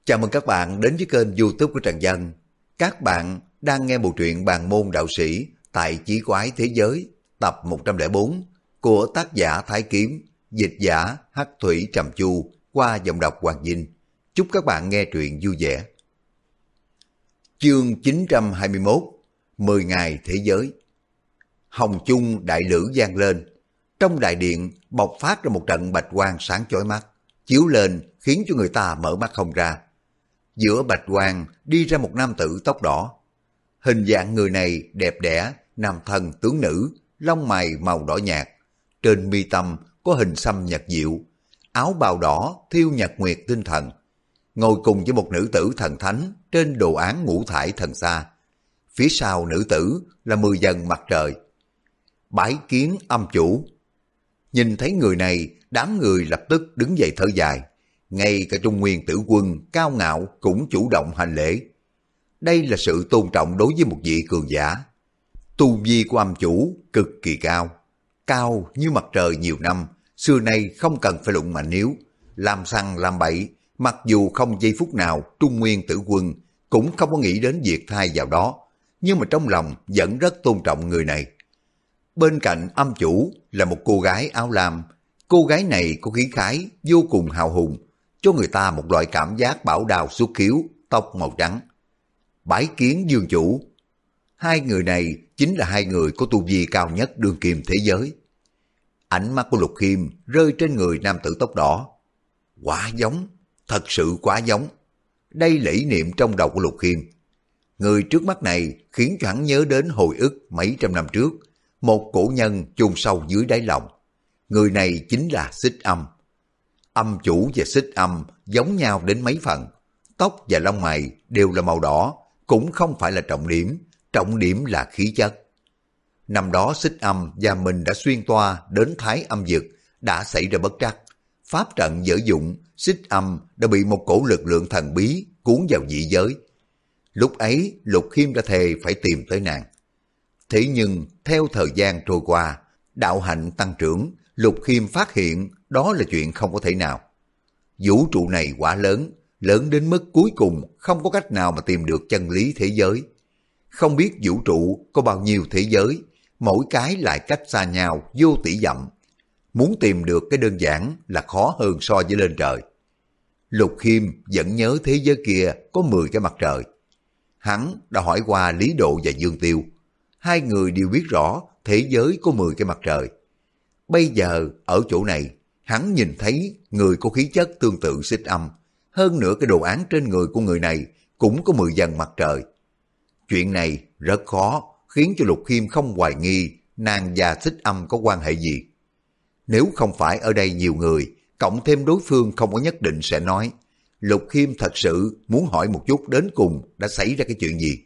Chào mừng các bạn đến với kênh YouTube của Trần Dân. Các bạn đang nghe bộ truyện Bàn Môn Đạo Sĩ tại Chí Quái Thế Giới tập 104 của tác giả Thái Kiếm, dịch giả Hắc Thủy Trầm Chu qua giọng đọc Hoàng Vinh. Chúc các bạn nghe truyện vui vẻ. Chương 921 10 ngày thế giới. Hồng chung đại lữ vang lên. Trong đại điện bộc phát ra một trận bạch quang sáng chói mắt, chiếu lên khiến cho người ta mở mắt không ra. Giữa bạch quang đi ra một nam tử tóc đỏ. Hình dạng người này đẹp đẽ, nam thân tướng nữ, lông mày màu đỏ nhạt. Trên mi tâm có hình xăm nhật diệu, áo bào đỏ thiêu nhật nguyệt tinh thần. Ngồi cùng với một nữ tử thần thánh trên đồ án ngũ thải thần xa. Phía sau nữ tử là 10 dần mặt trời. Bái kiến âm chủ. Nhìn thấy người này, đám người lập tức đứng dậy thở dài. Ngay cả Trung Nguyên Tử Quân cao ngạo cũng chủ động hành lễ. Đây là sự tôn trọng đối với một vị cường giả. Tu vi của âm chủ cực kỳ cao, cao như mặt trời nhiều năm, xưa nay không cần phải luận mạnh yếu, làm sằng làm bậy. Mặc dù không giây phút nào Trung Nguyên Tử Quân cũng không có nghĩ đến việc thay vào đó, nhưng mà trong lòng vẫn rất tôn trọng người này. Bên cạnh âm chủ là một cô gái áo lam. Cô gái này có khí khái vô cùng hào hùng, cho người ta một loại cảm giác bảo đào xuất khiếu, tóc màu trắng. Bái kiến dương chủ. Hai người này chính là hai người có tu vi cao nhất đương kim thế giới. Ánh mắt của Lục Khiêm rơi trên người nam tử tóc đỏ. Quá giống, thật sự quá giống. Đây là ý niệm trong đầu của Lục Khiêm. Người trước mắt này khiến cho hắn nhớ đến hồi ức mấy trăm năm trước, một cổ nhân chôn sâu dưới đáy lòng. Người này chính là Xích Âm. Âm chủ và Xích Âm giống nhau đến mấy phần. Tóc và lông mày đều là màu đỏ, cũng không phải là trọng điểm là khí chất. Năm đó Xích Âm và mình đã xuyên toa đến Thái Âm Vực, đã xảy ra bất trắc. Pháp trận dở dụng, Xích Âm đã bị một cổ lực lượng thần bí cuốn vào dị giới. Lúc ấy Lục Khiêm đã thề phải tìm tới nàng. Thế nhưng theo thời gian trôi qua, đạo hạnh tăng trưởng, Lục Khiêm phát hiện đó là chuyện không có thể nào. Vũ trụ này quá lớn, lớn đến mức cuối cùng không có cách nào mà tìm được chân lý thế giới. Không biết vũ trụ có bao nhiêu thế giới, mỗi cái lại cách xa nhau vô tỷ dặm. Muốn tìm được cái đơn giản là khó hơn so với lên trời. Lục Khiêm vẫn nhớ thế giới kia có 10 cái mặt trời. Hắn đã hỏi qua Lý Độ và Dương Tiêu. Hai người đều biết rõ thế giới có 10 cái mặt trời. Bây giờ ở chỗ này, hắn nhìn thấy người có khí chất tương tự Xích Âm. Hơn nữa cái đồ án trên người của người này cũng có 10 dần mặt trời. Chuyện này rất khó, khiến cho Lục Khiêm không hoài nghi nàng và Xích Âm có quan hệ gì. Nếu không phải ở đây nhiều người, cộng thêm đối phương không có nhất định sẽ nói, Lục Khiêm thật sự muốn hỏi một chút đến cùng đã xảy ra cái chuyện gì.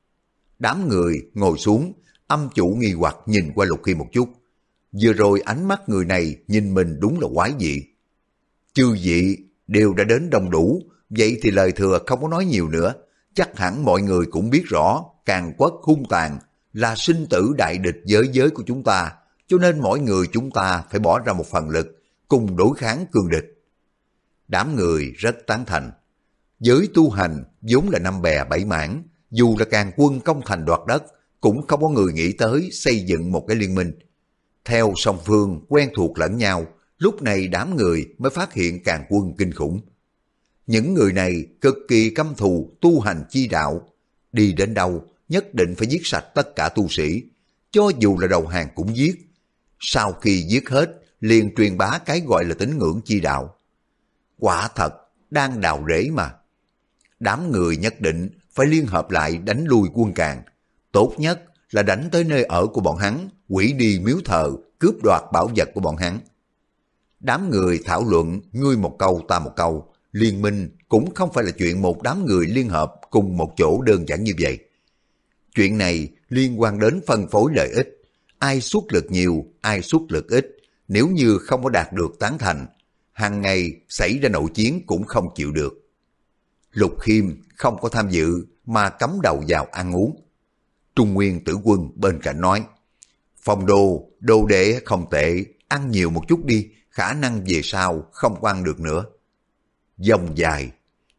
Đám người ngồi xuống, âm chủ nghi hoặc nhìn qua Lục Khiêm một chút. Vừa rồi ánh mắt người này nhìn mình đúng là quái dị. Chư vị đều đã đến đông đủ, vậy thì lời thừa không có nói nhiều nữa. Chắc hẳn mọi người cũng biết rõ Càn Quốc hung tàn là sinh tử đại địch với giới của chúng ta, cho nên mỗi người chúng ta phải bỏ ra một phần lực cùng đối kháng cương địch. Đám người rất tán thành. Giới tu hành vốn là năm bè bảy mảng, dù là Càn Quân công thành đoạt đất, cũng không có người nghĩ tới xây dựng một cái liên minh. Theo song phương quen thuộc lẫn nhau, lúc này đám người mới phát hiện Càn Quân kinh khủng. Những người này cực kỳ căm thù tu hành chi đạo, đi đến đâu nhất định phải giết sạch tất cả tu sĩ, cho dù là đầu hàng cũng giết. Sau khi giết hết, liền truyền bá cái gọi là tín ngưỡng chi đạo. Quả thật, đang đào rễ mà. Đám người nhất định phải liên hợp lại đánh lui quân Càn. Tốt nhất là đánh tới nơi ở của bọn hắn, hủy đi miếu thờ, cướp đoạt bảo vật của bọn hắn. Đám người thảo luận ngươi một câu ta một câu, liên minh cũng không phải là chuyện một đám người liên hợp cùng một chỗ đơn giản như vậy. Chuyện này liên quan đến phân phối lợi ích, ai xuất lực nhiều, ai xuất lực ít, nếu như không có đạt được tán thành, hàng ngày xảy ra nội chiến cũng không chịu được. Lục Khiêm không có tham dự mà cắm đầu vào ăn uống. Trung Nguyên Tử Quân bên cạnh nói, Phong Đô, đồ đệ không tệ, ăn nhiều một chút đi, khả năng về sau không có ăn được nữa. Dòng dài,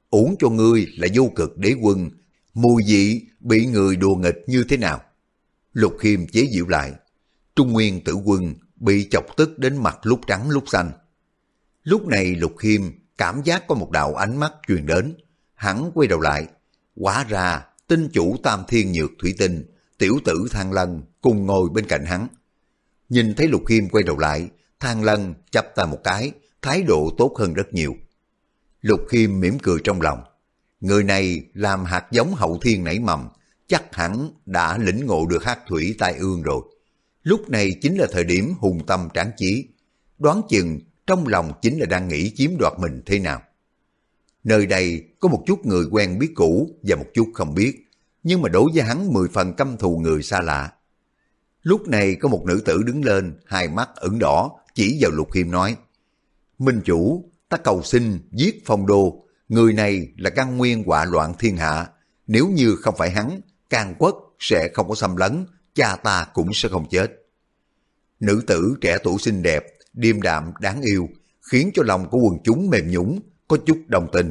uổng cho ngươi là vô cực đế quân, mùi vị bị người đùa nghịch như thế nào? Lục Khiêm chế giễu lại. Trung Nguyên Tử Quân bị chọc tức đến mặt lúc trắng lúc xanh. Lúc này Lục Khiêm cảm giác có một đạo ánh mắt truyền đến, hắn quay đầu lại, hóa ra tinh chủ Tam Thiên Nhược Thủy Tinh, tiểu tử Thang Lân cùng ngồi bên cạnh hắn. Nhìn thấy Lục Khiêm quay đầu lại, Thang Lân chắp tay một cái, thái độ tốt hơn rất nhiều. Lục Khiêm mỉm cười trong lòng, người này làm hạt giống hậu thiên nảy mầm, chắc hẳn đã lĩnh ngộ được hắc thủy tai ương rồi. Lúc này chính là thời điểm hùng tâm tráng chí, đoán chừng trong lòng chính là đang nghĩ chiếm đoạt mình thế nào. Nơi đây có một chút người quen biết cũ và một chút không biết, nhưng mà đối với hắn 10 phần căm thù người xa lạ. Lúc này có một nữ tử đứng lên, hai mắt ửng đỏ, chỉ vào Lục Khiêm nói: Minh chủ, ta cầu xin giết Phong Đô, người này là căn nguyên họa loạn thiên hạ, nếu như không phải hắn, Càn Quốc sẽ không có xâm lấn, cha ta cũng sẽ không chết. Nữ tử trẻ tuổi xinh đẹp, điềm đạm đáng yêu, khiến cho lòng của quần chúng mềm nhũn, có chút đồng tình.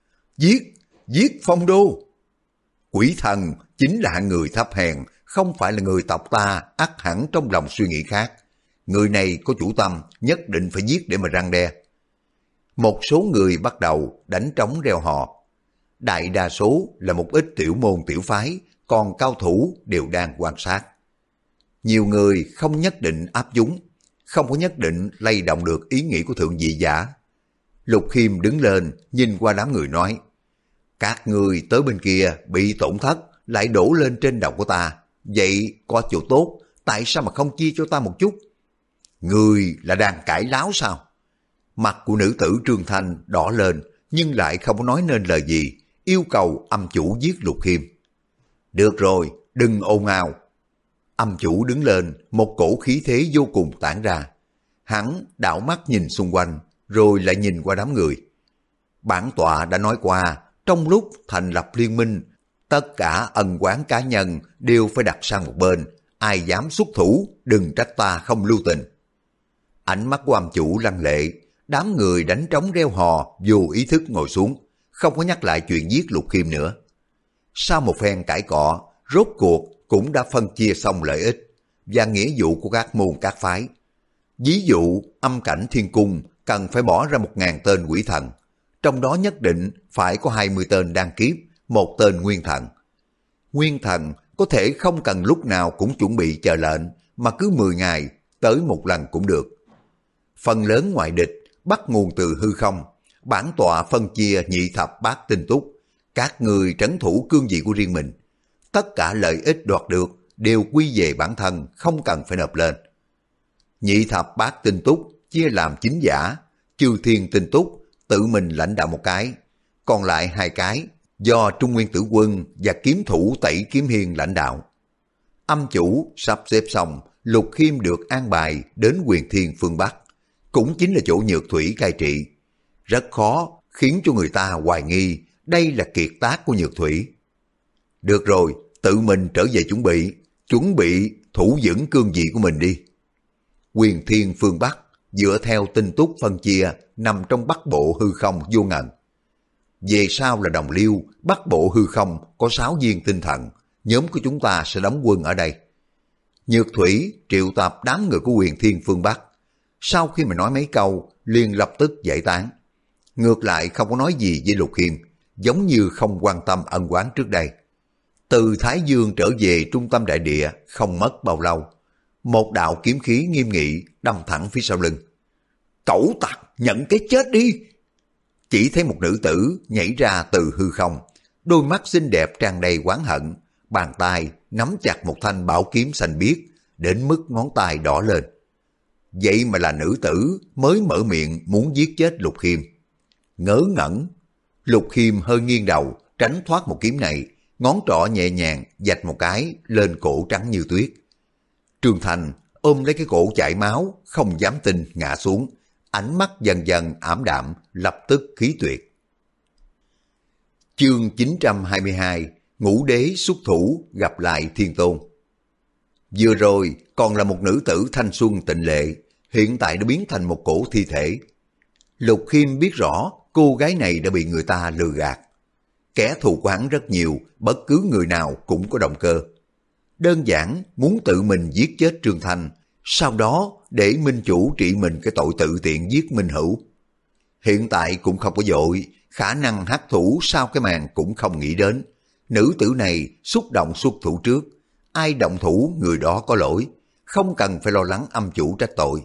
Giết Phong Đô! Quỷ thần chính là hạng người thấp hèn, không phải là người tộc ta, ắt hẳn trong lòng suy nghĩ khác. Người này có chủ tâm, nhất định phải giết để mà răn đe. Một số người bắt đầu đánh trống reo hò. Đại đa số là một ít tiểu môn tiểu phái, còn cao thủ đều đang quan sát. Nhiều người không nhất định áp dụng, không có nhất định lay động được ý nghĩ của thượng vị giả. Lục Khiêm đứng lên, nhìn qua đám người nói: Các người tới bên kia bị tổn thất, lại đổ lên trên đầu của ta. Vậy có chỗ tốt, tại sao mà không chia cho ta một chút? Người là đang cãi láo sao? Mặt của nữ tử Trương Thanh đỏ lên, nhưng lại không có nói nên lời gì, yêu cầu âm chủ giết Lục Khiêm. Được rồi, đừng ồn ào. Âm chủ đứng lên, một cổ khí thế vô cùng tản ra. Hắn đảo mắt nhìn xung quanh, rồi lại nhìn qua đám người. Bản tọa đã nói qua, trong lúc thành lập liên minh, tất cả ân oán cá nhân đều phải đặt sang một bên, ai dám xuất thủ, đừng trách ta không lưu tình. Ánh mắt của âm chủ lăng lệ, đám người đánh trống reo hò, vô ý thức ngồi xuống, không có nhắc lại chuyện giết Lục Khiêm nữa. Sau một phen cãi cọ, rốt cuộc cũng đã phân chia xong lợi ích và nghĩa vụ của các môn các phái. Ví dụ, âm cảnh thiên cung cần phải bỏ ra 1000 tên quỷ thần, trong đó nhất định phải có 20 tên đan kiếp, một tên nguyên thần. Nguyên thần có thể không cần lúc nào cũng chuẩn bị chờ lệnh, mà cứ 10 ngày tới một lần cũng được. Phần lớn ngoại địch bắt nguồn từ hư không, bản tọa phân chia nhị thập bát tinh túc, các người trấn thủ cương vị của riêng mình. Tất cả lợi ích đoạt được đều quy về bản thân, không cần phải nộp lên. Nhị thập bát tinh túc chia làm 9 giả, chư thiên tinh túc tự mình lãnh đạo một cái, còn lại 2 cái do Trung Nguyên Tử Quân và kiếm thủ Tẩy Kiếm Hiên lãnh đạo. Âm chủ sắp xếp xong, Lục Khiêm được an bài đến Huyền Thiên phương Bắc, cũng chính là chỗ Nhược Thủy cai trị. Rất khó khiến cho người ta hoài nghi đây là kiệt tác của Nhược Thủy. Được rồi, tự mình trở về chuẩn bị thủ vững cương vị của mình đi. Huyền Thiên phương Bắc dựa theo tinh túc phân chia nằm trong Bắc Bộ hư không vô ngần. Về sau là Đồng Liêu, Bắc Bộ hư không có 6 viên tinh thần, nhóm của chúng ta sẽ đóng quân ở đây. Nhược Thủy triệu tập đám người của Huyền Thiên phương Bắc. Sau khi mà nói mấy câu, liền lập tức giải tán. Ngược lại không có nói gì với Lục Khiêm, giống như không quan tâm ân oán trước đây. Từ Thái Dương trở về trung tâm đại địa không mất bao lâu, một đạo kiếm khí nghiêm nghị đâm thẳng phía sau lưng. Cẩu tặc, nhận cái chết đi! Chỉ thấy một nữ tử nhảy ra từ hư không, đôi mắt xinh đẹp tràn đầy oán hận, bàn tay nắm chặt một thanh bảo kiếm xanh biếc, đến mức ngón tay đỏ lên. Vậy mà là nữ tử mới mở miệng muốn giết chết Lục Khiêm. Ngớ ngẩn, Lục Khiêm hơi nghiêng đầu, tránh thoát một kiếm này, ngón trỏ nhẹ nhàng vạch một cái lên cổ trắng như tuyết. Trương Thành ôm lấy cái cổ chảy máu, không dám tin ngã xuống, ánh mắt dần dần ảm đạm, lập tức khí tuyệt. Chương 922, Ngũ Đế xuất thủ gặp lại Thiên Tôn. Vừa rồi còn là một nữ tử thanh xuân tịnh lệ, hiện tại đã biến thành một cổ thi thể. Lục Khiêm biết rõ cô gái này đã bị người ta lừa gạt. Kẻ thù của hắn rất nhiều, bất cứ người nào cũng có động cơ. Đơn giản muốn tự mình giết chết Trương Thanh, sau đó để minh chủ trị mình cái tội tự tiện giết minh hữu. Hiện tại cũng không có vội, khả năng hắc thủ sau cái màn cũng không nghĩ đến. Nữ tử này xúc động xuất thủ trước, ai động thủ người đó có lỗi, không cần phải lo lắng âm chủ trách tội.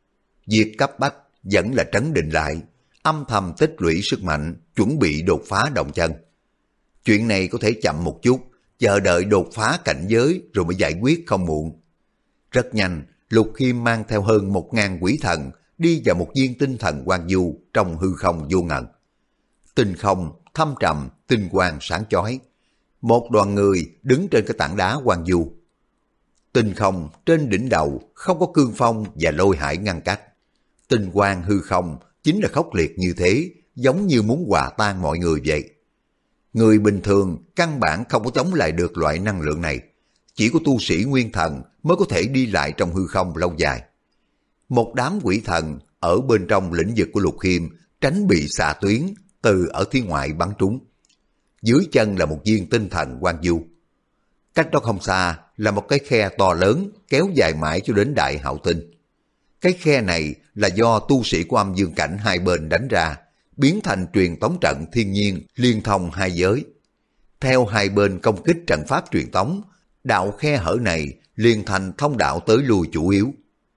Việc cấp bách vẫn là trấn định lại, âm thầm tích lũy sức mạnh, chuẩn bị đột phá đồng chân. Chuyện này có thể chậm một chút, chờ đợi đột phá cảnh giới rồi mới giải quyết không muộn. Rất nhanh, Lục Khiêm mang theo hơn 1000 quỷ thần đi vào một viên tinh thần quang du trong hư không vô ngần. Tinh không thâm trầm, tinh quang sáng chói. Một đoàn người đứng trên cái tảng đá quang du. Tinh không trên đỉnh đầu không có cương phong và lôi hải ngăn cách. Tinh quang hư không chính là khốc liệt như thế, giống như muốn hòa tan mọi người vậy. Người bình thường căn bản không có chống lại được loại năng lượng này. Chỉ có tu sĩ nguyên thần mới có thể đi lại trong hư không lâu dài. Một đám quỷ thần ở bên trong lĩnh vực của Lục Khiêm tránh bị xạ tuyến từ ở thiên ngoại bắn trúng. Dưới chân là một viên tinh thần quang du. Cách đó không xa là một cái khe to lớn kéo dài mãi cho đến Đại Hạo Tinh. Cái khe này là do tu sĩ của âm dương cảnh hai bên đánh ra, biến thành truyền tống trận thiên nhiên liên thông hai giới. Theo hai bên công kích trận pháp truyền tống, đạo khe hở này liền thành thông đạo tới lui chủ yếu.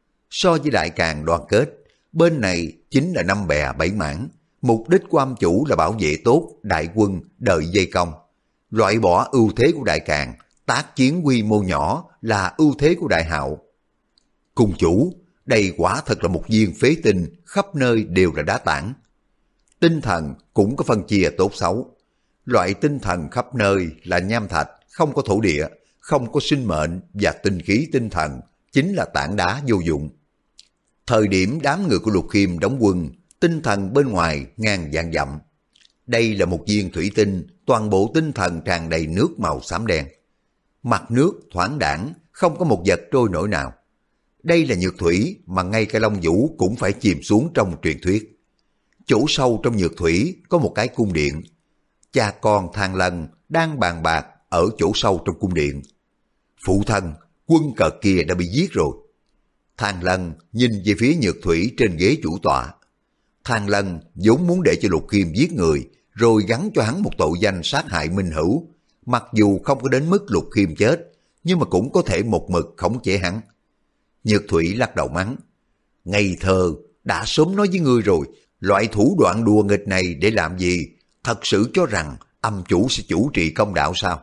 So với Đại Càn đoàn kết, bên này chính là 5 bè 7 mảng. Mục đích của âm chủ là bảo vệ tốt đại quân đợi dây công, loại bỏ ưu thế của Đại Càn, tác chiến quy mô nhỏ là ưu thế của Đại Hạo. Cung chủ, đây quả thật là một viên phế tinh, khắp nơi đều là đá tảng. Tinh thần cũng có phân chia tốt xấu. Loại tinh thần khắp nơi là nham thạch, không có thổ địa, không có sinh mệnh và tinh khí tinh thần, chính là tảng đá vô dụng. Thời điểm đám người của Lục Khiêm đóng quân, tinh thần bên ngoài ngàn vạn dặm. Đây là một viên thủy tinh, toàn bộ tinh thần tràn đầy nước màu xám đen. Mặt nước thoáng đãng, không có một vật trôi nổi nào. Đây là nhược thủy mà ngay cả Long Vũ cũng phải chìm xuống trong truyền thuyết. Chỗ sâu trong nhược thủy có một cái cung điện. Cha con Thang Lân đang bàn bạc ở chỗ sâu trong cung điện. Phụ thân, quân cờ kia đã bị giết rồi. Thang Lân nhìn về phía nhược thủy trên ghế chủ tọa. Thang Lân vốn muốn để cho Lục Khiêm giết người, rồi gắn cho hắn một tội danh sát hại minh hữu. Mặc dù không có đến mức Lục Khiêm chết, nhưng mà cũng có thể một mực khống chế hắn. Nhược thủy lắc đầu mắng. Ngây thơ, đã sớm nói với ngươi rồi, loại thủ đoạn đùa nghịch này để làm gì? Thật sự cho rằng âm chủ sẽ chủ trì công đạo sao?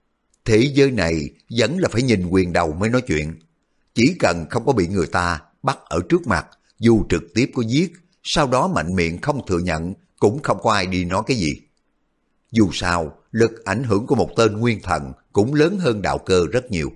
Thế giới này vẫn là phải nhìn quyền đầu mới nói chuyện. Chỉ cần không có bị người ta bắt ở trước mặt, dù trực tiếp có giết, sau đó mạnh miệng không thừa nhận, cũng không có ai đi nói cái gì. Dù sao, lực ảnh hưởng của một tên nguyên thần cũng lớn hơn đạo cơ rất nhiều.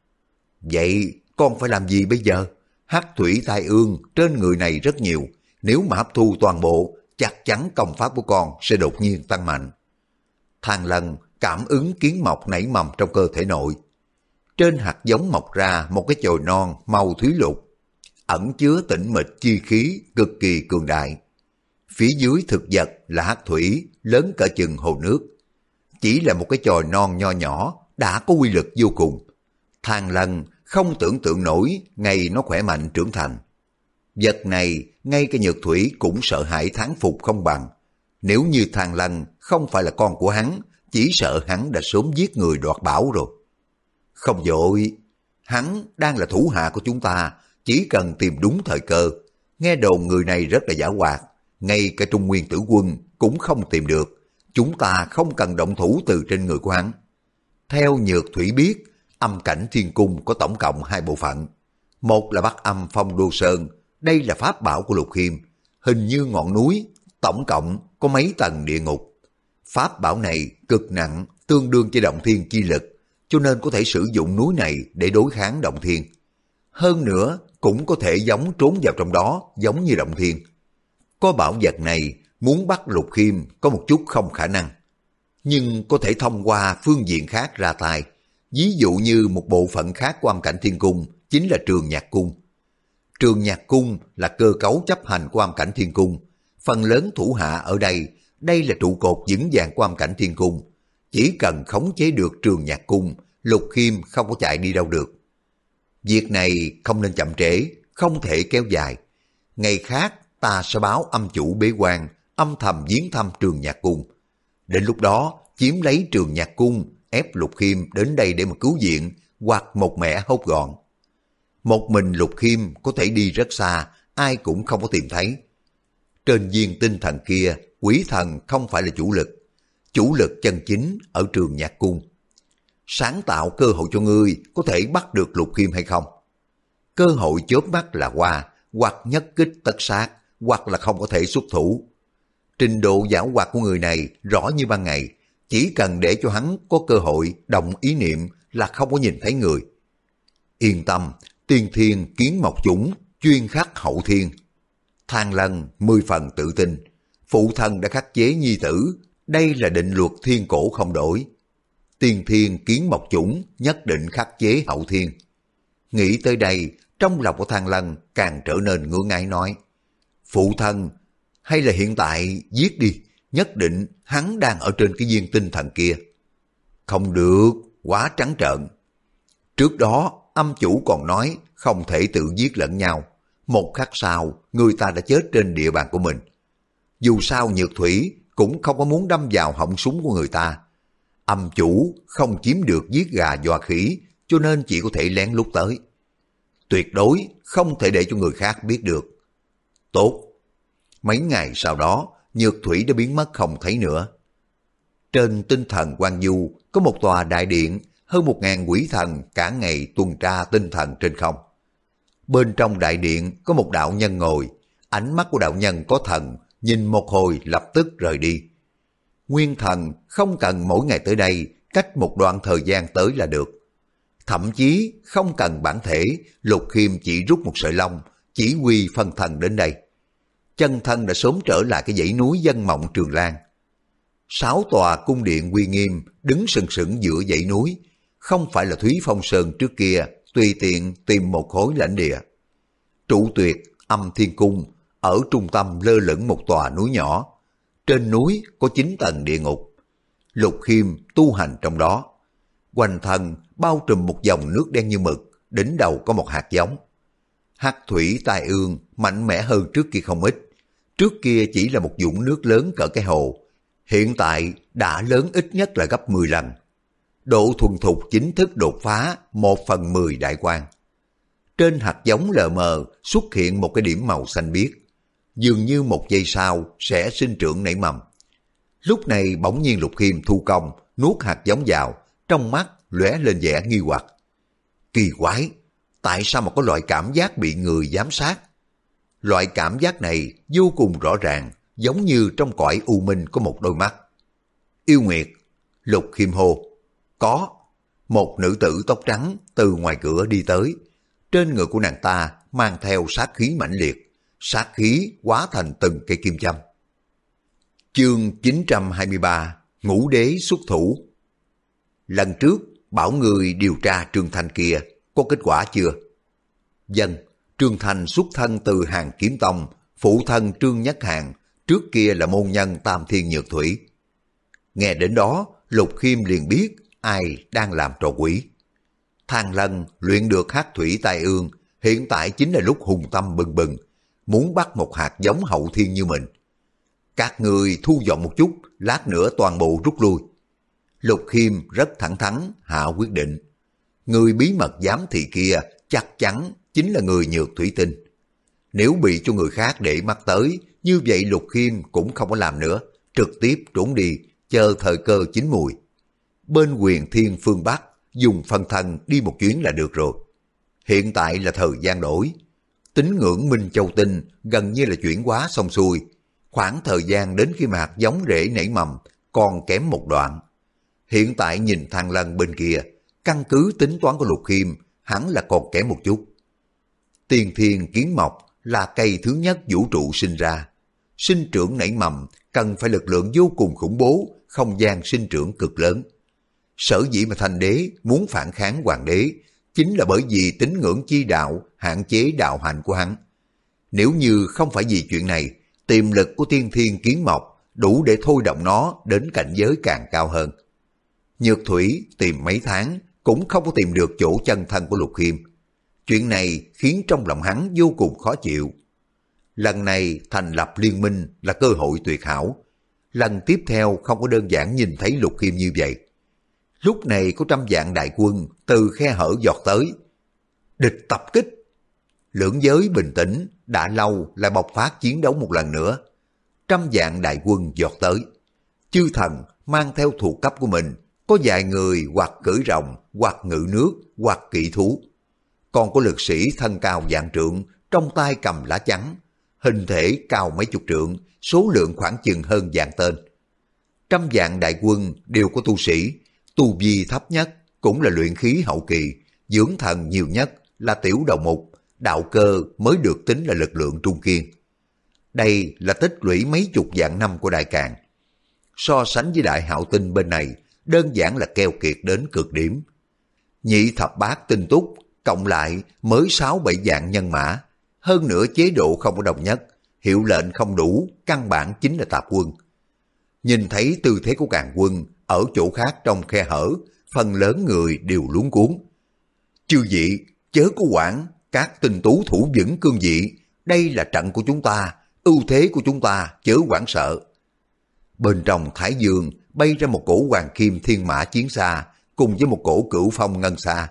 Vậy con phải làm gì bây giờ? Hắc thủy tai ương trên người này rất nhiều, nếu mà hấp thu toàn bộ, chắc chắn công pháp của con sẽ đột nhiên tăng mạnh. Thang Lân cảm ứng kiến mộc nảy mầm trong cơ thể nội. Trên hạt giống mọc ra một cái chồi non màu thúy lục, ẩn chứa tĩnh mịch chi khí cực kỳ cường đại. Phía dưới thực vật là hắc thủy lớn cỡ chừng hồ nước. Chỉ là một cái chồi non nho nhỏ đã có uy lực vô cùng. Thang Lân không tưởng tượng nổi ngày nó khỏe mạnh trưởng thành. Vật này ngay cái nhược thủy cũng sợ hãi thán phục không bằng. Nếu như Thang Lân không phải là con của hắn, chỉ sợ hắn đã sớm giết người đoạt bảo rồi. Không vội, hắn đang là thủ hạ của chúng ta, chỉ cần tìm đúng thời cơ. Nghe đồn người này rất là giảo hoạt, ngay cả Trung Nguyên Tử Quân cũng không tìm được. Chúng ta không cần động thủ từ trên người của hắn. Theo Nhược Thủy biết, âm cảnh thiên cung có tổng cộng 2 bộ phận. Một là Bắc Âm Phong Đô Sơn, đây là pháp bảo của Lục Khiêm, hình như ngọn núi, tổng cộng có mấy tầng địa ngục. Pháp bảo này cực nặng, tương đương với động thiên chi lực, cho nên có thể sử dụng núi này để đối kháng động thiên. Hơn nữa, cũng có thể giống trốn vào trong đó, giống như động thiên. Có bảo vật này, muốn bắt Lục Khiêm có một chút không khả năng. Nhưng có thể thông qua phương diện khác ra tay. Ví dụ như một bộ phận khác của âm cảnh thiên cung, chính là Trường Nhạc Cung. Trường Nhạc Cung là cơ cấu chấp hành của âm cảnh thiên cung. phần lớn thủ hạ ở đây, đây là trụ cột vững vàng của âm cảnh thiên cung. Chỉ cần khống chế được Trường Nhạc Cung, Lục Khiêm không có chạy đi đâu được. Việc này không nên chậm trễ, không thể kéo dài. Ngày khác ta sẽ báo âm chủ bế quan, âm thầm viếng thăm Trường Nhạc Cung. Đến lúc đó, chiếm lấy Trường Nhạc Cung, ép Lục Khiêm đến đây để mà cứu viện, hoặc một mẻ hốt gọn. Một mình Lục Khiêm có thể đi rất xa, ai cũng không có tìm thấy. Trên viên tinh thần kia, quỷ thần không phải là chủ lực chân chính ở Trường Nhạc Cung. Sáng tạo cơ hội cho ngươi có thể bắt được Lục Khiêm hay không? Cơ hội chớp mắt là qua, hoặc nhất kích tất sát, hoặc là không có thể xuất thủ. Trình độ giảo hoạt của người này rõ như ban ngày, chỉ cần để cho hắn có cơ hội động ý niệm là không có nhìn thấy người. Yên tâm, tiên thiên kiến mộc chủng, chuyên khắc hậu thiên. Thang Lân 10 phần tự tin, phụ thân đã khắc chế nhi tử, đây là định luật thiên cổ không đổi. Tiên thiên kiến mộc chủng nhất định khắc chế hậu thiên. Nghĩ tới đây, trong lòng của Thang Lân càng trở nên ngưỡng ngại nói, phụ thân, hay là hiện tại giết đi, nhất định hắn đang ở trên cái viên tinh thần kia. Không được, quá trắng trợn. Trước đó, âm chủ còn nói không thể tự giết lẫn nhau. Một khắc sau, người ta đã chết trên địa bàn của mình. Dù sao Nhược Thủy cũng không có muốn đâm vào họng súng của người ta. Âm chủ không chiếm được giết gà dọa khỉ, cho nên chỉ có thể lén lút tới. Tuyệt đối không thể để cho người khác biết được. Tốt. Mấy ngày sau đó, Nhược Thủy đã biến mất không thấy nữa. Trên tinh thần Quan Du có một tòa đại điện, hơn 1000 quỷ thần cả ngày tuần tra tinh thần trên không. Bên trong đại điện có một đạo nhân ngồi, ánh mắt của đạo nhân có thần, nhìn một hồi lập tức rời đi. Nguyên thần không cần mỗi ngày tới đây, cách một đoạn thời gian tới là được. Thậm chí không cần bản thể, Lục Khiêm chỉ rút một sợi lông, chỉ huy phân thần đến đây. Chân thân đã sớm trở lại cái dãy núi dân mộng Trường Lan. 6 tòa cung điện uy nghiêm đứng sừng sững giữa dãy núi, không phải là Thúy Phong Sơn trước kia tùy tiện tìm một khối lãnh địa. Trụ Tuyệt, Âm Thiên Cung, ở trung tâm lơ lửng một tòa núi nhỏ. Trên núi có 9 tầng địa ngục. Lục Khiêm tu hành trong đó. Quanh thân bao trùm một dòng nước đen như mực, đỉnh đầu có một hạt giống. Hắc thủy tai ương mạnh mẽ hơn trước kia không ít. Trước kia chỉ là một vũng nước lớn cỡ cái hồ, hiện tại đã lớn ít nhất là gấp 10 lần. Độ thuần thục chính thức đột phá 1/10 đại quan. Trên hạt giống lờ mờ xuất hiện một cái điểm màu xanh biếc, dường như một giây sau sẽ sinh trưởng nảy mầm. Lúc này bỗng nhiên Lục Khiêm thu công, nuốt hạt giống vào, trong mắt lóe lên vẻ nghi hoặc. Kỳ quái, tại sao mà có loại cảm giác bị người giám sát? Loại cảm giác này vô cùng rõ ràng, giống như trong cõi u minh có một đôi mắt. Yêu Nguyệt, Lục Khiêm hô. Có. Một nữ tử tóc trắng từ ngoài cửa đi tới. Trên người của nàng ta mang theo sát khí mãnh liệt, sát khí hóa thành từng cây kim châm. Chương 923, Ngũ Đế xuất thủ. Lần trước bảo người điều tra Trương Thanh kia, có kết quả chưa? Dân, Trương Thanh xuất thân từ Hàng Kiếm Tông, phụ thân Trương Nhất Hàng, trước kia là môn nhân Tam Thiên Nhược Thủy. Nghe đến đó, Lục Khiêm liền biết ai đang làm trò quỷ. Thang Lân luyện được hắc thủy tai ương, hiện tại chính là lúc hùng tâm bừng bừng, muốn bắt một hạt giống hậu thiên như mình. Các người thu dọn một chút, lát nữa toàn bộ rút lui. Lục Khiêm rất thẳng thắn hạ quyết định. Người bí mật giám thị kia chắc chắn chính là người Nhược Thủy Tinh. Nếu bị cho người khác để mắt tới, như vậy Lục Khiêm cũng không có làm nữa, trực tiếp trốn đi, chờ thời cơ chín mùi. Bên Huyền Thiên phương Bắc, dùng phân thân đi một chuyến là được rồi. Hiện tại là thời gian đổi. Tín ngưỡng Minh Châu Tinh gần như là chuyển hóa xong xuôi. Khoảng thời gian đến khi mà hạt giống rễ nảy mầm còn kém một đoạn. Hiện tại nhìn Thang Lân bên kia, căn cứ tính toán của Lục Khiêm, hẳn là còn kém một chút. Tiên thiên kiến mộc là cây thứ nhất vũ trụ sinh ra. Sinh trưởng nảy mầm cần phải lực lượng vô cùng khủng bố, không gian sinh trưởng cực lớn. Sở dĩ mà Thanh Đế muốn phản kháng Hoàng Đế chính là bởi vì tín ngưỡng chi đạo hạn chế đạo hành của hắn. Nếu như không phải vì chuyện này, Tiềm lực của tiên thiên kiến mộc đủ để thôi động nó đến cảnh giới càng cao hơn. Nhược thủy tìm mấy tháng cũng không có tìm được chỗ chân thân của Lục Khiêm. Chuyện này khiến trong lòng hắn vô cùng khó chịu. Lần này thành lập liên minh là cơ hội tuyệt hảo. Lần tiếp theo không có đơn giản nhìn thấy Lục Khiêm như vậy. Lúc này có trăm vạn đại quân từ khe hở giọt tới. Địch tập kích. Lưỡng giới bình tĩnh, đã lâu lại bộc phát chiến đấu một lần nữa. Trăm vạn đại quân giọt tới. Chư thần mang theo thuộc cấp của mình, có vài người hoặc cưỡi rồng, hoặc ngự nước, hoặc kỵ thú. Còn có lực sĩ thân cao vạn trượng, trong tay cầm lá chắn, hình thể cao mấy chục trượng, số lượng khoảng chừng hơn vạn tên. Trăm vạn đại quân đều có tu sĩ, tu vi thấp nhất cũng là luyện khí hậu kỳ, dưỡng thần nhiều nhất là tiểu đầu mục, đạo cơ mới được tính là lực lượng trung kiên. Đây là tích lũy mấy chục vạn năm của Đại Càn. So sánh với Đại Hạo Tinh bên này, đơn giản là keo kiệt đến cực điểm. Nhị thập bát tinh túc, cộng lại mới 6-7 vạn nhân mã. Hơn nữa chế độ không có đồng nhất, hiệu lệnh không đủ, căn bản chính là tạp quân. Nhìn thấy tư thế của càn quân ở chỗ khác trong khe hở, phần lớn người đều luống cuống. Chư vị, chớ có quản, các tinh tú thủ vững cương vị, đây là trận của chúng ta, ưu thế của chúng ta, chớ hoảng sợ. Bên trong Thái Dương bay ra một cổ hoàng kim thiên mã chiến xa, cùng với một cổ cửu phong ngân xa.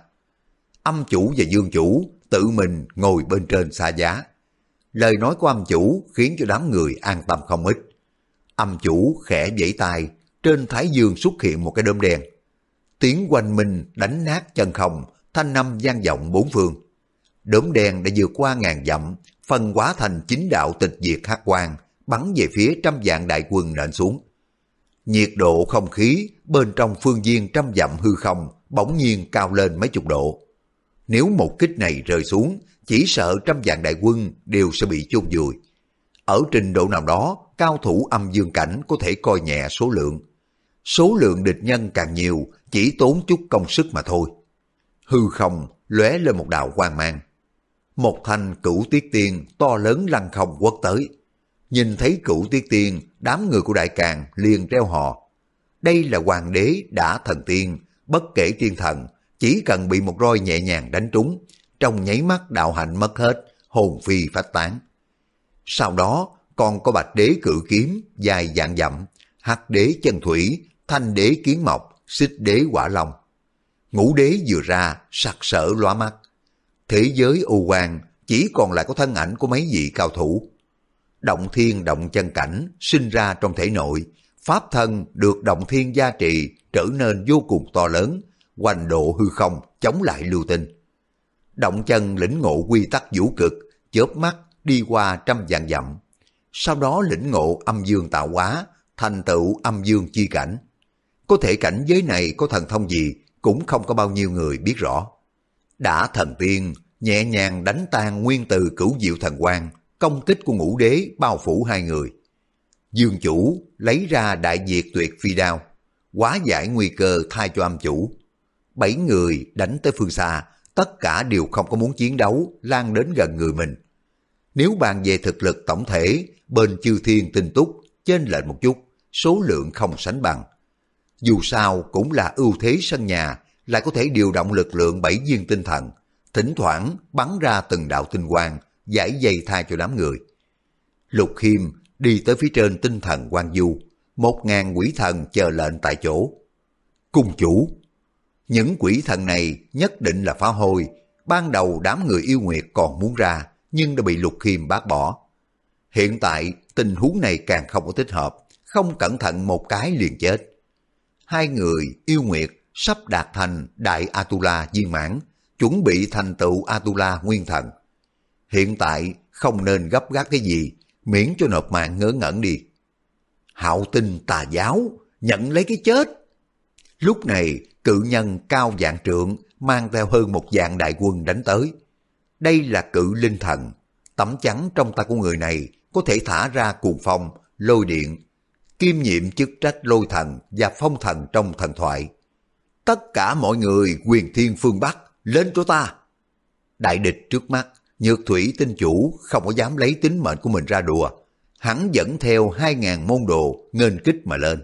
Âm chủ và dương chủ tự mình ngồi bên trên xa giá. Lời nói của âm chủ khiến cho đám người an tâm không ít. Âm chủ khẽ vẫy tay, trên Thái Dương xuất hiện một cái đốm đen. Tiếng oanh minh đánh nát chân không, thanh âm vang vọng bốn phương. Đốm đen đã vượt qua ngàn dặm, phân hóa thành chính đạo tịch diệt hắc quang, bắn về phía trăm vạn đại quân nện xuống. Nhiệt độ không khí bên trong phương viên trăm dặm hư không bỗng nhiên cao lên mấy chục độ. Nếu một kích này rơi xuống, chỉ sợ trăm vạn đại quân đều sẽ bị chôn vùi. Ở trình độ nào đó, cao thủ âm dương cảnh có thể coi nhẹ số lượng. Số lượng địch nhân càng nhiều, chỉ tốn chút công sức mà thôi. Hư không lóe lên một đạo quang mang. Một thanh Cửu Tiết Tiên to lớn lăng không quất tới. Nhìn thấy Cửu Tiết Tiên, đám người của Đại Càn liền reo hò. Đây là hoàng đế đã thần tiên, bất kể tiên thần, chỉ cần bị một roi nhẹ nhàng đánh trúng, trong nháy mắt đạo hạnh mất hết, hồn phi phách tán. Sau đó còn có Bạch Đế cự kiếm dài vạn dặm, Hắc Đế chân thủy, Thanh Đế kiến mộc, Xích Đế hỏa long. Ngũ đế vừa ra, sặc sỡ lóa mắt. Thế giới u hoàng chỉ còn lại có thân ảnh của mấy vị cao thủ. Động thiên động chân cảnh sinh ra trong thể nội, pháp thân được động thiên gia trì trở nên vô cùng to lớn, hoành độ hư không chống lại lưu tinh. Động chân lĩnh ngộ quy tắc vũ cực, chớp mắt đi qua trăm vạn dặm. Sau đó lĩnh ngộ âm dương tạo hóa, thành tựu âm dương chi cảnh. Có thể cảnh giới này có thần thông gì cũng không có bao nhiêu người biết rõ. Đã thần tiên, nhẹ nhàng đánh tan nguyên từ cửu diệu thần quang, công kích của ngũ đế bao phủ hai người. Dương chủ lấy ra đại diệt tuyệt phi đao, hóa giải nguy cơ thay cho âm chủ. 7 người đánh tới phương xa, tất cả đều không có muốn chiến đấu, lan đến gần người mình. Nếu bàn về thực lực tổng thể, bên chư thiên tinh túc chênh lệch một chút, số lượng không sánh bằng. Dù sao cũng là ưu thế sân nhà, lại có thể điều động lực lượng 7 viên tinh thần, thỉnh thoảng bắn ra từng đạo tinh quang, giải dây thai cho đám người. Lục Khiêm đi tới phía trên tinh thần Quang Du, 1000 quỷ thần chờ lệnh tại chỗ. Cung chủ, những quỷ thần này nhất định là phá hôi. Ban đầu đám người yêu nguyệt còn muốn ra, nhưng đã bị Lục Khiêm bác bỏ. Hiện tại tình huống này càng không có thích hợp, không cẩn thận một cái liền chết. Hai người yêu nguyệt sắp đạt thành đại Atula viên mãn, chuẩn bị thành tựu Atula nguyên thần. Hiện tại không nên gấp gáp cái gì, miễn cho nộp mạng ngớ ngẩn đi. Hạo Tinh tà giáo, nhận lấy cái chết. Lúc này cự nhân cao vạn trượng mang theo hơn 1 vạn đại quân đánh tới. Đây là cự linh thần, tấm chắn trong tay của người này có thể thả ra cuồng phong, lôi điện, kiêm nhiệm chức trách lôi thần và phong thần trong thần thoại. Tất cả mọi người quyền thiên phương Bắc, lên cho ta. Đại địch trước mắt, Nhược Thủy tinh chủ không có dám lấy tính mệnh của mình ra đùa. hắn dẫn theo 2.000 môn đồ nghênh kích mà lên.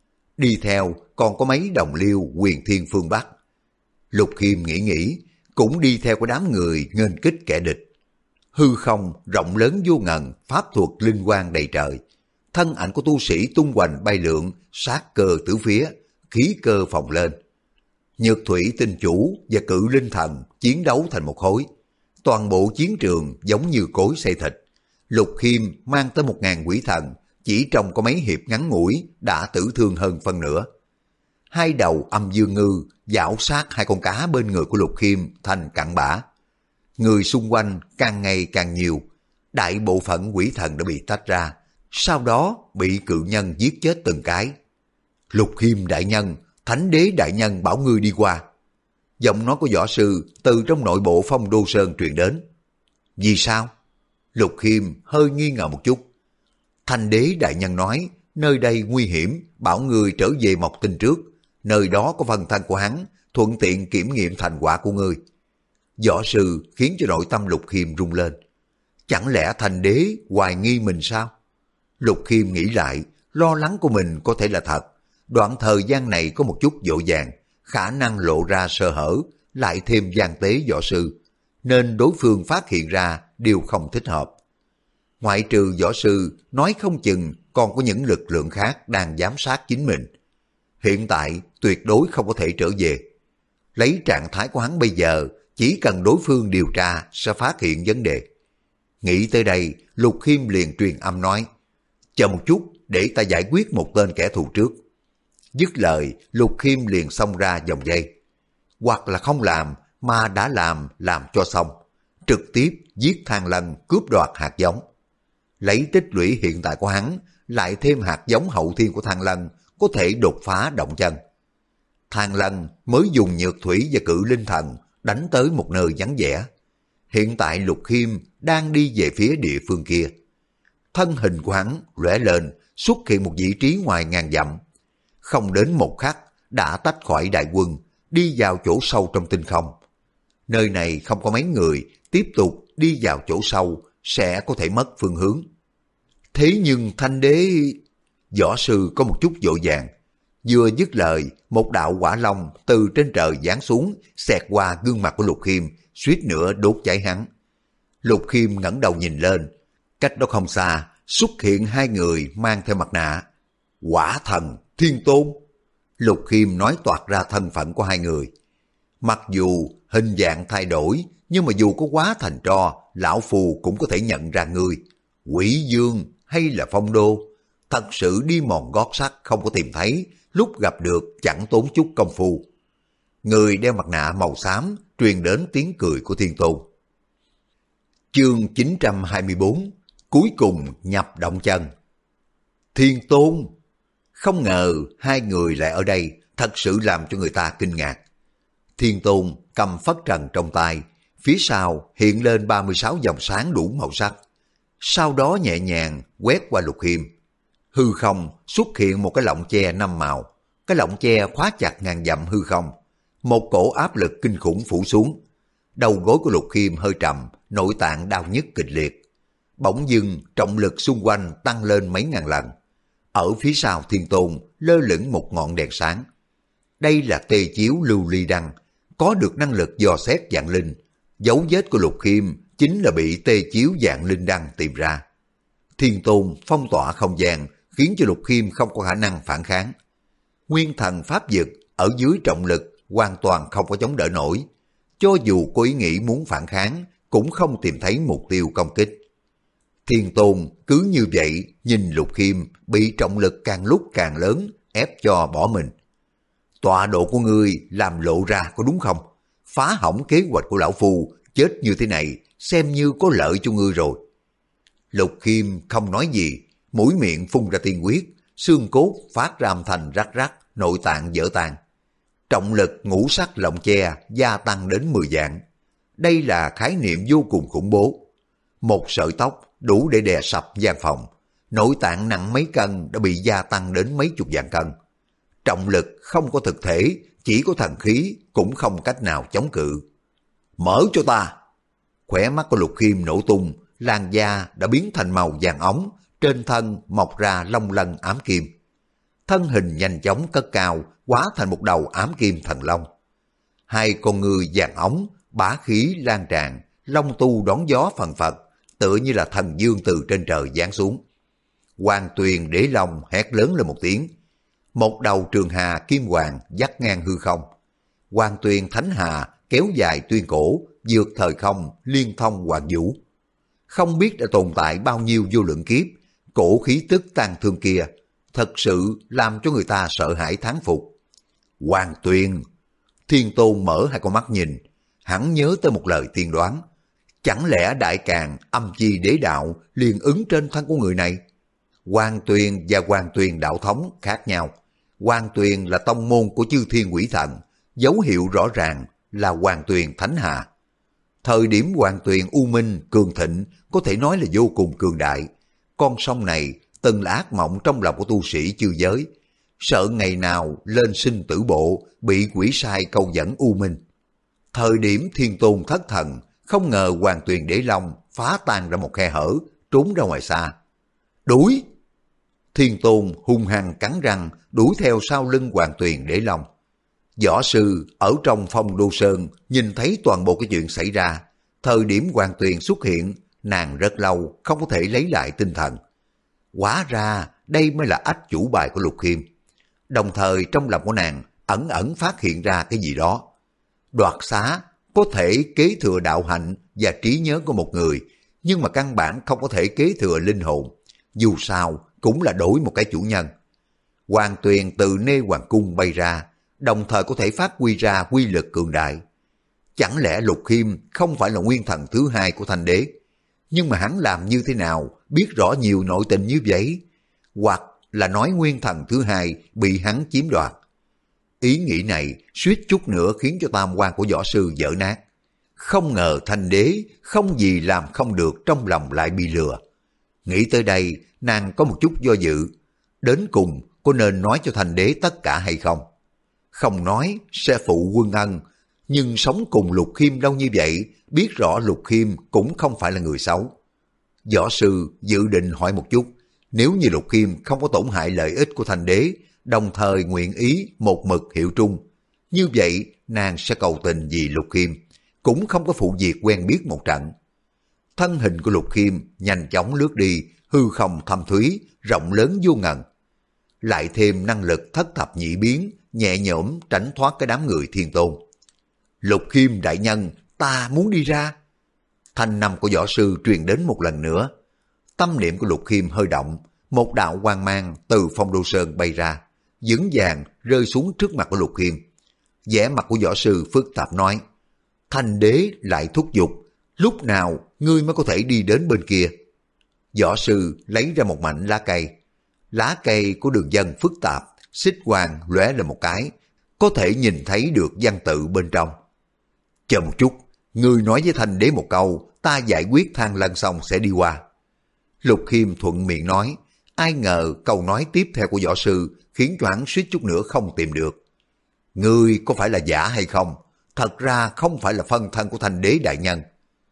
Đi theo còn có mấy đồng liêu Huyền Thiên phương Bắc. Lục Khiêm nghĩ, cũng đi theo cái đám người nghênh kích kẻ địch. Hư không rộng lớn vô ngần, pháp thuật linh quang đầy trời. Thân ảnh của tu sĩ tung hoành bay lượn, sát cơ tứ phía, khí cơ phồng lên. Nhược thủy tinh chủ và cự linh thần chiến đấu thành một khối. Toàn bộ chiến trường giống như cối xay thịt. Lục Khiêm mang tới 1.000 quỷ thần, chỉ trong có mấy hiệp ngắn ngủi đã tử thương hơn phân nửa. Hai đầu âm dương ngư dạo sát hai con cá bên người của Lục Khiêm thành cặn bã. Người xung quanh càng ngày càng nhiều, đại bộ phận quỷ thần đã bị tách ra, sau đó bị cự nhân giết chết từng cái. Lục Khiêm đại nhân, Thánh đế đại nhân bảo ngươi đi qua. Giọng nói của võ sư từ trong nội bộ Phong Đô Sơn truyền đến. Vì sao? Lục Khiêm hơi nghi ngờ một chút. Thanh đế đại nhân nói, nơi đây nguy hiểm, bảo ngươi trở về Mộc Tinh trước. Nơi đó có phần thân của hắn, thuận tiện kiểm nghiệm thành quả của ngươi. Võ sư khiến cho nội tâm Lục Khiêm rung lên. Chẳng lẽ Thanh đế hoài nghi mình sao? Lục Khiêm nghĩ lại, lo lắng của mình có thể là thật. Đoạn thời gian này có một chút vội vàng, khả năng lộ ra sơ hở, lại thêm gian tế võ sư, nên đối phương phát hiện ra điều không thích hợp. Ngoại trừ võ sư, nói không chừng còn có những lực lượng khác đang giám sát chính mình. Hiện tại tuyệt đối không có thể trở về. Lấy trạng thái của hắn bây giờ, chỉ cần đối phương điều tra sẽ phát hiện vấn đề. Nghĩ tới đây, Lục Khiêm liền truyền âm nói, chờ một chút để ta giải quyết một tên kẻ thù trước. Dứt lời, Lục Khiêm liền xông ra vòng dây. Hoặc là không làm, mà đã làm cho xong. Trực tiếp giết Thang Lân cướp đoạt hạt giống. Lấy tích lũy hiện tại của hắn, lại thêm hạt giống hậu thiên của Thang Lân, có thể đột phá động chân. Thang Lân mới dùng nhược thủy và cự linh thần đánh tới một nơi vắng vẻ. Hiện tại Lục Khiêm đang đi về phía địa phương kia. Thân hình của hắn lóe lên, xuất hiện một vị trí ngoài ngàn dặm. Không đến một khắc đã tách khỏi đại quân, đi vào chỗ sâu trong tinh không. Nơi này không có mấy người, tiếp tục đi vào chỗ sâu sẽ có thể mất phương hướng. Thế nhưng Thanh đế... Võ sư có một chút vội vàng. Vừa dứt lời, một đạo hỏa long từ trên trời giáng xuống, xẹt qua gương mặt của Lục Khiêm, suýt nữa đốt cháy hắn. Lục Khiêm ngẩng đầu nhìn lên, cách đó không xa, xuất hiện hai người mang theo mặt nạ. Hỏa thần, Thiên Tôn. Lục Khiêm nói toạc ra thân phận của hai người. Mặc dù hình dạng thay đổi, nhưng mà dù có hóa thành tro, lão phù cũng có thể nhận ra ngươi. Quỷ Dương hay là Phong Đô, thật sự đi mòn gót sắt không có tìm thấy, lúc gặp được chẳng tốn chút công phu. Người đeo mặt nạ màu xám truyền đến tiếng cười của Thiên Tôn. Chương 924, cuối cùng nhập động chân. Thiên Tôn! Không ngờ hai người lại ở đây, thật sự làm cho người ta kinh ngạc. Thiên Tôn cầm phất trần trong tay, phía sau hiện lên 36 dòng sáng đủ màu sắc. Sau đó nhẹ nhàng quét qua Lục Khiêm. Hư không xuất hiện một cái lọng che 5 màu. Cái lọng che khóa chặt ngàn dặm hư không. Một cổ áp lực kinh khủng phủ xuống. Đầu gối của Lục Khiêm hơi trầm, nội tạng đau nhức kịch liệt. Bỗng dưng trọng lực xung quanh tăng lên mấy ngàn lần. Ở phía sau Thiên Tôn lơ lửng một ngọn đèn sáng. Đây là tê chiếu lưu ly đăng, có được năng lực dò xét dạng linh. Dấu vết của Lục Khiêm chính là bị tê chiếu dạng linh đăng tìm ra. Thiên Tôn phong tỏa không gian, khiến cho Lục Khiêm không có khả năng phản kháng. Nguyên thần pháp vực ở dưới trọng lực hoàn toàn không có chống đỡ nổi. Cho dù có ý nghĩ muốn phản kháng, cũng không tìm thấy mục tiêu công kích. Thiên Tôn cứ như vậy nhìn Lục Khiêm bị trọng lực càng lúc càng lớn, ép cho bỏ mình. Tọa độ của ngươi làm lộ ra có đúng không? Phá hỏng kế hoạch của lão phu, chết như thế này xem như có lợi cho ngươi rồi. Lục Khiêm không nói gì, mũi miệng phun ra tiên huyết, xương cốt phát ra âm thanh rắc rắc, nội tạng vỡ tan. Trọng lực ngũ sắc lọng che gia tăng đến 10 vạn. Đây là khái niệm vô cùng khủng bố. Một sợi tóc đủ để đè sập gian phòng. Nội tạng nặng mấy cân đã bị gia tăng đến mấy chục vạn cân. Trọng lực không có thực thể, chỉ có thần khí, cũng không cách nào chống cự. Mở cho ta! Khỏe mắt của Lục Khiêm nổ tung, làn da đã biến thành màu vàng óng, trên thân mọc ra long lân ám kim. Thân hình nhanh chóng cất cao, hóa thành một đầu ám kim thần long. Hai con ngươi vàng óng, bá khí lan tràn, long tu đón gió phần phật, tựa như là thần dương từ trên trời giáng xuống. Hoàng Tuyền Đế Long hét lớn lên một tiếng. Một đầu trường hà kim hoàng dắt ngang hư không. Hoàng Tuyền Thánh Hà kéo dài tuyên cổ, vượt thời không, liên thông hoàng vũ. Không biết đã tồn tại bao nhiêu vô lượng kiếp, cổ khí tức tan thương kia, thật sự làm cho người ta sợ hãi thán phục. Hoàng Tuyền, Thiên Tôn mở hai con mắt nhìn, hắn nhớ tới một lời tiên đoán. Chẳng lẽ Đại Càn âm chi đế đạo liền ứng trên thân của người này? Hoàng Tuyền và Hoàng Tuyền đạo thống khác nhau. Hoàng Tuyền là tông môn của chư thiên quỷ thần, dấu hiệu rõ ràng là Hoàng Tuyền Thánh Hà. Thời điểm Hoàng Tuyền u minh cường thịnh có thể nói là vô cùng cường đại. Con sông này từng là ác mộng trong lòng của tu sĩ chư giới, sợ ngày nào lên sinh tử bộ bị quỷ sai câu dẫn u minh. Thời điểm Thiên Tôn thất thần, không ngờ Hoàng Tuyền Đế Long phá tan ra một khe hở, trốn ra ngoài xa. Đuổi! Thiên Tôn hung hăng cắn răng đuổi theo sau lưng Hoàng Tuyền Đế Long. Võ sư ở trong Phong Đô Sơn nhìn thấy toàn bộ cái chuyện xảy ra. Thời điểm Hoàng Tuyền xuất hiện, nàng rất lâu không có thể lấy lại tinh thần. Hóa ra đây mới là ách chủ bài của Lục Khiêm. Đồng thời trong lòng của nàng ẩn ẩn phát hiện ra cái gì đó. Đoạt xá có thể kế thừa đạo hạnh và trí nhớ của một người, nhưng mà căn bản không có thể kế thừa linh hồn. Dù sao cũng là đổi một cái chủ nhân. Hoàng Tuyền từ Nê Hoàng Cung bay ra, đồng thời có thể phát huy ra quy lực cường đại. Chẳng lẽ Lục Khiêm không phải là nguyên thần thứ hai của Thanh Đế? Nhưng mà hắn làm như thế nào biết rõ nhiều nội tình như vậy? Hoặc là nói nguyên thần thứ hai bị hắn chiếm đoạt? Ý nghĩ này suýt chút nữa khiến cho tam quan của võ sư vỡ nát. Không ngờ Thanh Đế không gì làm không được, trong lòng lại bị lừa. Nghĩ tới đây, nàng có một chút do dự. Đến cùng có nên nói cho Thanh Đế tất cả hay không? Không nói sẽ phụ quân ân, nhưng sống cùng Lục Khiêm lâu như vậy, biết rõ Lục Khiêm cũng không phải là người xấu. Võ sư dự định hỏi một chút, nếu như Lục Khiêm không có tổn hại lợi ích của Thanh Đế, đồng thời nguyện ý một mực hiệu trung, như vậy nàng sẽ cầu tình vì Lục Khiêm, cũng không có phụ việc quen biết một trận. Thân hình của Lục Khiêm nhanh chóng lướt đi, hư không thâm thúy, rộng lớn vô ngần. Lại thêm năng lực thất thập nhị biến, nhẹ nhõm tránh thoát cái đám người Thiên Tôn. Lục Khiêm đại nhân, ta muốn đi ra. Thanh năm của võ sư truyền đến một lần nữa. Tâm niệm của Lục Khiêm hơi động, một đạo quang mang từ Phong Đô Sơn bay ra, vững vàng rơi xuống trước mặt của Lục Khiêm. Vẻ mặt của võ sư phức tạp nói, Thanh Đế lại thúc giục, lúc nào ngươi mới có thể đi đến bên kia? Võ sư lấy ra một mảnh lá cây. Lá cây của đường vân phức tạp, xích quang lóe lên một cái, có thể nhìn thấy được văn tự bên trong. Chờ một chút, ngươi nói với Thanh Đế một câu, ta giải quyết Thang Lân xong sẽ đi qua. Lục Khiêm thuận miệng nói, ai ngờ câu nói tiếp theo của võ sư khiến cho hắn suýt chút nữa không tìm được. Ngươi có phải là giả hay không? Thật ra không phải là phân thân của Thanh Đế đại nhân.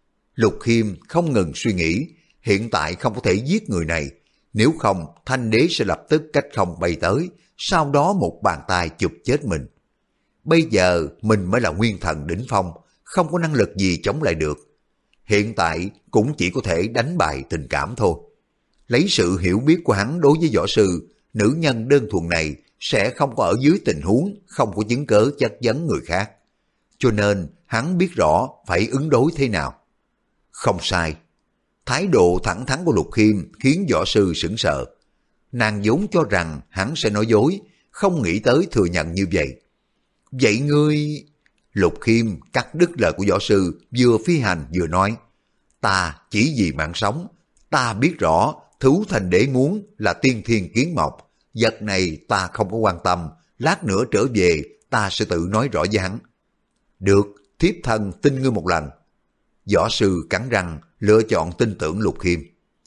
Lục Khiêm không ngừng suy nghĩ, hiện tại không có thể giết người này, nếu không Thanh Đế sẽ lập tức cách không bay tới, sau đó một bàn tay chụp chết mình. Bây giờ mình mới là nguyên thần đỉnh phong, không có năng lực gì chống lại được. Hiện tại cũng chỉ có thể đánh bại tình cảm thôi. Lấy sự hiểu biết của hắn đối với võ sư, nữ nhân đơn thuần này sẽ không có ở dưới tình huống không có chứng cớ chất vấn người khác. Cho nên hắn biết rõ phải ứng đối thế nào. Không sai. Thái độ thẳng thắn của Lục Khiêm khiến võ sư sững sờ. Nàng vốn cho rằng hắn sẽ nói dối, không nghĩ tới thừa nhận như vậy. Vậy ngươi... Lục Khiêm cắt đứt lời của võ sư, vừa phi hành vừa nói, ta chỉ vì mạng sống, ta biết rõ thứ Thanh Đế muốn là tiên thiên kiến mộc, vật này ta không có quan tâm, lát nữa trở về ta sẽ tự nói rõ với hắn. Được, thiếp thân tin ngươi một lần. Võ sư cắn răng lựa chọn tin tưởng Lục Khiêm.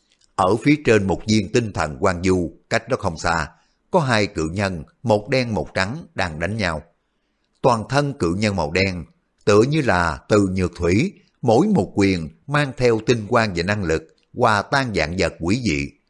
Ở phía trên một viên tinh thần quang du, cách đó không xa, có hai cự nhân, một đen một trắng đang đánh nhau. Toàn thân cự nhân màu đen, tựa như là từ nhược thủy, mỗi một quyền mang theo tinh quang và năng lực, hòa tan dạng vật quỷ dị.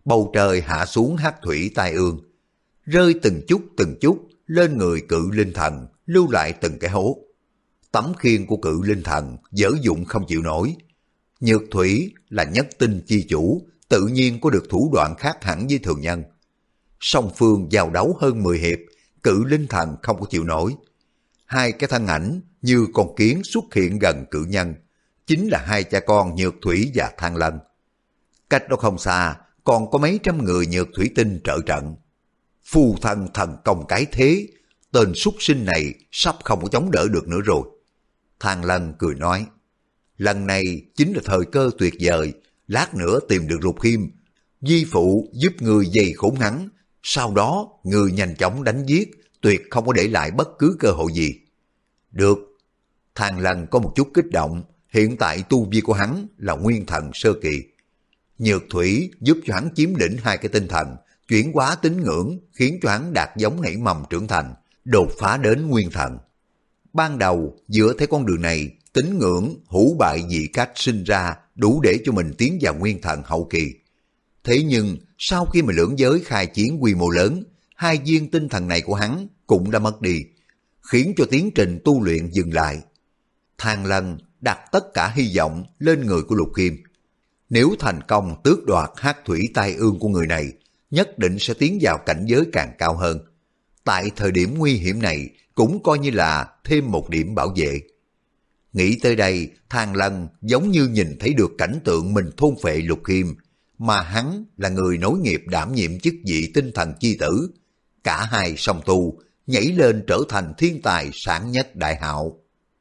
bầu trời hạ xuống hắc thủy tai ương, rơi từng chút lên người cự linh thần, lưu lại từng cái hố. Tấm khiên của cự linh thần dở dụng không chịu nổi. Nhược thủy là nhất tinh chi chủ, tự nhiên có được thủ đoạn khác hẳn với thường nhân. Song phương giao đấu hơn 10 hiệp, cự linh thần không có chịu nổi. Hai cái thân ảnh như con kiến xuất hiện gần cự nhân, chính là hai cha con Nhược Thủy và Thang Lân. Cách đó không xa, còn có mấy trăm người Nhược Thủy Tinh trợ trận. Phu thân thần công cái thế, tên súc sinh này sắp không có chống đỡ được nữa rồi. Thang Lân cười nói, lần này chính là thời cơ tuyệt vời, lát nữa tìm được Lục Khiêm, di phụ giúp người dày khốn hắn, sau đó người nhanh chóng đánh giết, tuyệt không có để lại bất cứ cơ hội gì. Được. Thang Lân có một chút kích động, hiện tại tu vi của hắn là nguyên thần sơ kỳ. Nhược thủy giúp cho hắn chiếm lĩnh hai cái tinh thần, chuyển hóa tín ngưỡng, khiến cho hắn đạt giống nảy mầm trưởng thành, đột phá đến nguyên thần. Ban đầu, dựa theo con đường này, tín ngưỡng, hữu bại dị cách sinh ra, đủ để cho mình tiến vào nguyên thần hậu kỳ. Thế nhưng, sau khi mà lưỡng giới khai chiến quy mô lớn, hai viên tinh thần này của hắn cũng đã mất đi, khiến cho tiến trình tu luyện dừng lại. Thang Lân đặt tất cả hy vọng lên người của Lục Khiêm. Nếu thành công tước đoạt hắc thủy tai ương của người này, nhất định sẽ tiến vào cảnh giới càng cao hơn. Tại thời điểm nguy hiểm này, cũng coi như là thêm một điểm bảo vệ. Nghĩ tới đây, Thang Lân giống như nhìn thấy được cảnh tượng mình thôn phệ Lục Khiêm, mà hắn là người nối nghiệp đảm nhiệm chức vị tinh thần chi tử. Cả hai song tu, nhảy lên trở thành thiên tài sáng nhất đại hạo.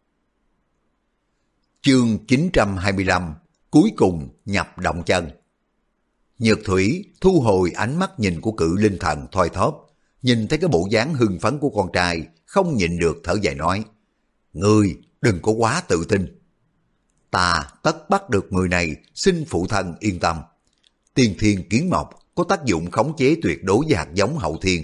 Chương 925, cuối cùng nhập động chân. Nhược thủy thu hồi ánh mắt nhìn của cự linh thần thoi thóp, nhìn thấy cái bộ dáng hưng phấn của con trai, không nhịn được thở dài nói, ngươi đừng có quá tự tin. Ta tất bắt được người này, xin phụ thân yên tâm. Tiên thiên kiến mộc có tác dụng khống chế tuyệt đối với hạt giống hậu thiên.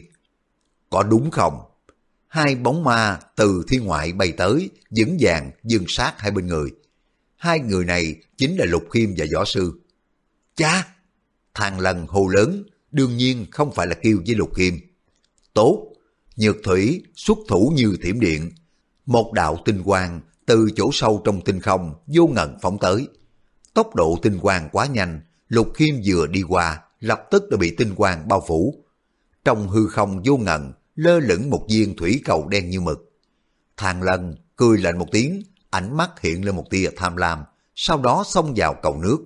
Có đúng không? Hai bóng ma từ thiên ngoại bay tới, vững vàng dừng sát hai bên người. Hai người này chính là Lục Khiêm và Võ Sư. Cha! Thang Lân hô lớn, đương nhiên không phải là kêu với Lục Khiêm. Tốt! Nhược thủy xuất thủ như thiểm điện. Một đạo tinh quang từ chỗ sâu trong tinh không vô ngần phóng tới. Tốc độ tinh quang quá nhanh, Lục Khiêm vừa đi qua, lập tức đã bị tinh quang bao phủ. Trong hư không vô ngần, lơ lửng một viên thủy cầu đen như mực. Thang Lân cười lạnh một tiếng, ánh mắt hiện lên một tia tham lam, sau đó xông vào cầu nước.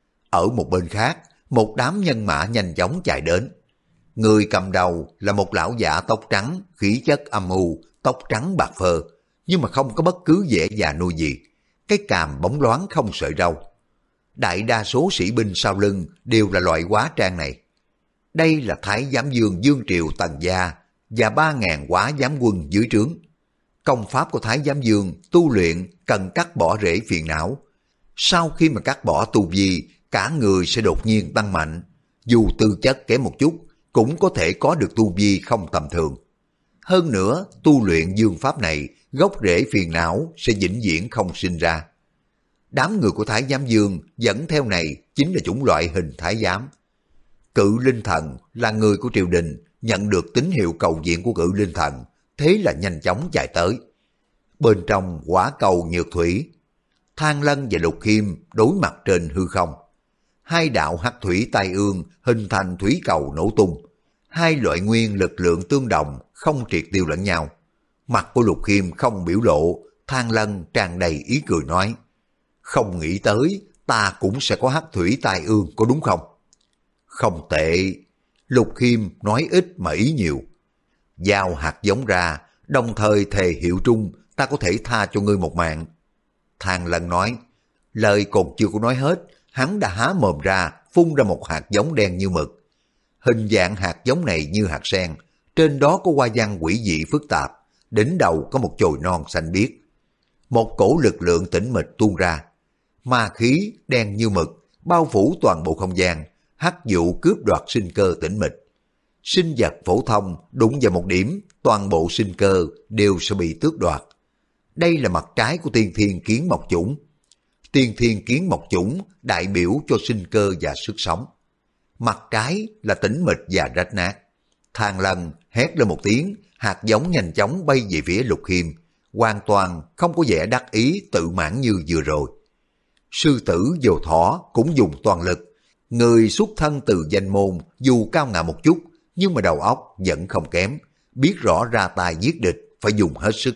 Ở một bên khác, một đám nhân mã nhanh chóng chạy đến. Người cầm đầu là một lão giả tóc trắng, khí chất âm u, tóc trắng bạc phơ, nhưng mà không có bất cứ vẻ già nua gì. Cái cằm bóng loáng không sợi râu. Đại đa số sĩ binh sau lưng đều là loại hóa trang này. Đây là Thái Giám Dương Dương Triều Tần Gia và 3.000 hóa giám quân dưới trướng. Công pháp của Thái Giám Dương tu luyện cần cắt bỏ rễ phiền não. Sau khi mà cắt bỏ tu vi, cả người sẽ đột nhiên tăng mạnh. Dù tư chất kém một chút, cũng có thể có được tu vi không tầm thường. Hơn nữa, tu luyện dương pháp này, gốc rễ phiền não sẽ vĩnh viễn không sinh ra. Đám người của Thái Giám Dương dẫn theo này chính là chủng loại hình Thái Giám. Cự linh thần là người của triều đình, nhận được tín hiệu cầu viện của cự linh thần, thế là nhanh chóng chạy tới. Bên trong quả cầu nhược thủy, Thang Lân và Lục Khiêm đối mặt trên hư không. Hai đạo hắc thủy tai ương hình thành thủy cầu nổ tung. Hai loại nguyên lực lượng tương đồng, không triệt tiêu lẫn nhau. Mặt của Lục Khiêm không biểu lộ, Thang Lân tràn đầy ý cười nói, không nghĩ tới ta cũng sẽ có hắc thủy tai ương, có đúng không? Không tệ. Lục Khiêm nói ít mà ý nhiều. Giao hạt giống ra, đồng thời thề hiệu trung, ta có thể tha cho ngươi một mạng. Thang Lân nói, lời còn chưa có nói hết, hắn đã há mồm ra, phun ra một hạt giống đen như mực. Hình dạng hạt giống này như hạt sen, trên đó có hoa văn quỷ dị phức tạp, đỉnh đầu có một chồi non xanh biếc. Một cổ lực lượng tĩnh mịch tuôn ra, ma khí đen như mực, bao phủ toàn bộ không gian, hắc vụ cướp đoạt sinh cơ tĩnh mịch. Sinh vật phổ thông đụng vào một điểm, toàn bộ sinh cơ đều sẽ bị tước đoạt. Đây là mặt trái của tiên thiên kiến mộc chủng. Tiên thiên kiến mộc chủng đại biểu cho sinh cơ và sức sống. mặt trái là tĩnh mịch và rách nát. Thang Lân hét lên một tiếng, hạt giống nhanh chóng bay về phía Lục Khiêm, hoàn toàn không có vẻ đắc ý tự mãn như vừa rồi. Sư tử Vô Thỏ cũng dùng toàn lực, người xuất thân từ danh môn dù cao ngạo một chút nhưng mà đầu óc vẫn không kém, biết rõ ra tay giết địch phải dùng hết sức.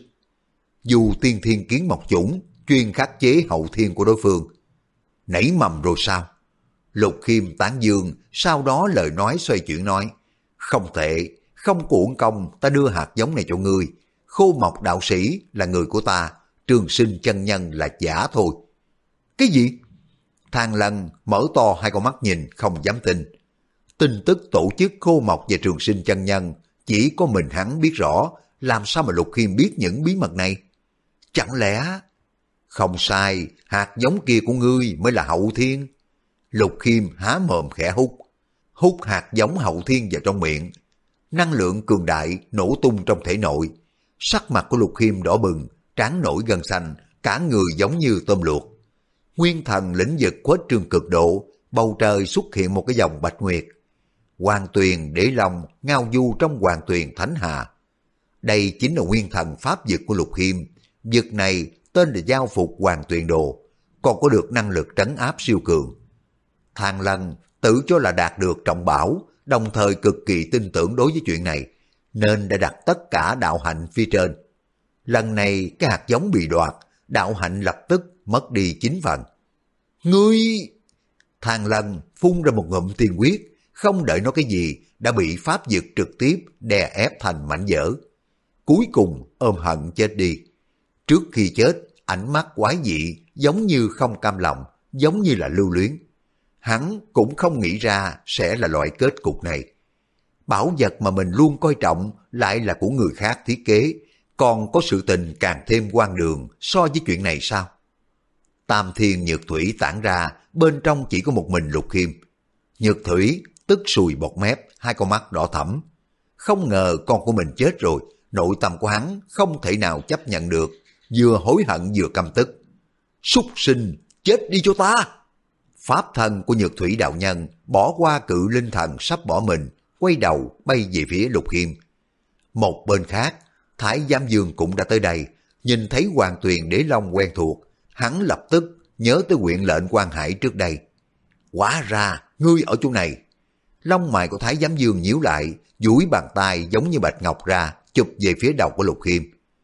Dù tiên thiên kiến mộc chủng chuyên khắc chế hậu thiên của đối phương. Nảy mầm rồi sao? Lục Khiêm tán dương, sau đó lời nói xoay chuyển nói, không tệ, không uổng công ta đưa hạt giống này cho ngươi. Khô Mộc đạo sĩ là người của ta, Trường Sinh chân nhân là giả thôi. Cái gì? Thang Lân mở to hai con mắt nhìn không dám tin. Tin tức tổ chức Khô Mộc và Trường Sinh chân nhân chỉ có mình hắn biết rõ, làm sao mà Lục Khiêm biết những bí mật này? Chẳng lẽ... Không sai, hạt giống kia của ngươi mới là hậu thiên. Lục Khiêm há mồm khẽ hút hạt giống hậu thiên vào trong miệng. Năng lượng cường đại nổ tung trong thể nội. Sắc mặt của Lục Khiêm đỏ bừng, trán nổi gân xanh, cả người giống như tôm luộc. Nguyên thần lĩnh vực khuếch trương cực độ, bầu trời xuất hiện một cái dòng bạch nguyệt. Hoàng tuyền để lòng ngao du trong hoàng tuyền thánh hà. Đây chính là nguyên thần pháp vực của Lục Khiêm. Vực này tên là giao phục hoàng tuyền đồ, còn có được năng lực trấn áp siêu cường. Thang Lân tự cho là đạt được trọng bảo, đồng thời cực kỳ tin tưởng đối với chuyện này, nên đã đặt tất cả đạo hạnh phía trên. Lần này cái hạt giống bị đoạt, đạo hạnh lập tức mất đi 9 phần. Ngươi... Thang Lân phun ra một ngụm tiên quyết, không đợi nói cái gì, đã bị pháp dực trực tiếp đè ép thành mảnh vỡ. Cuối cùng ôm hận chết đi. Trước khi chết, ánh mắt quái dị, giống như không cam lòng, giống như là lưu luyến. Hắn cũng không nghĩ ra sẽ là loại kết cục này. Bảo vật mà mình luôn coi trọng lại là của người khác thiết kế, còn có sự tình càng thêm hoang đường so với chuyện này sao? Tam thiên nhược thủy tản ra, bên trong chỉ có một mình Lục Khiêm. Nhược thủy tức sùi bọt mép, hai con mắt đỏ thẫm. Không ngờ con của mình chết rồi, nội tâm của hắn không thể nào chấp nhận được, vừa hối hận vừa căm tức. Súc sinh, chết đi cho ta! Pháp thân của Nhược Thủy đạo nhân bỏ qua cự linh thần sắp bỏ mình, quay đầu bay về phía Lục Khiêm. Một bên khác, Thái Giám Dương cũng đã tới đây, nhìn thấy Hoàng Tuyền Đế Long quen thuộc, hắn lập tức nhớ tới quyển lệnh Quan Hải trước đây. Hóa ra, ngươi ở chỗ này. Lông mày của Thái Giám Dương nhíu lại, duỗi bàn tay giống như bạch ngọc ra, chụp về phía đầu của Lục Khiêm.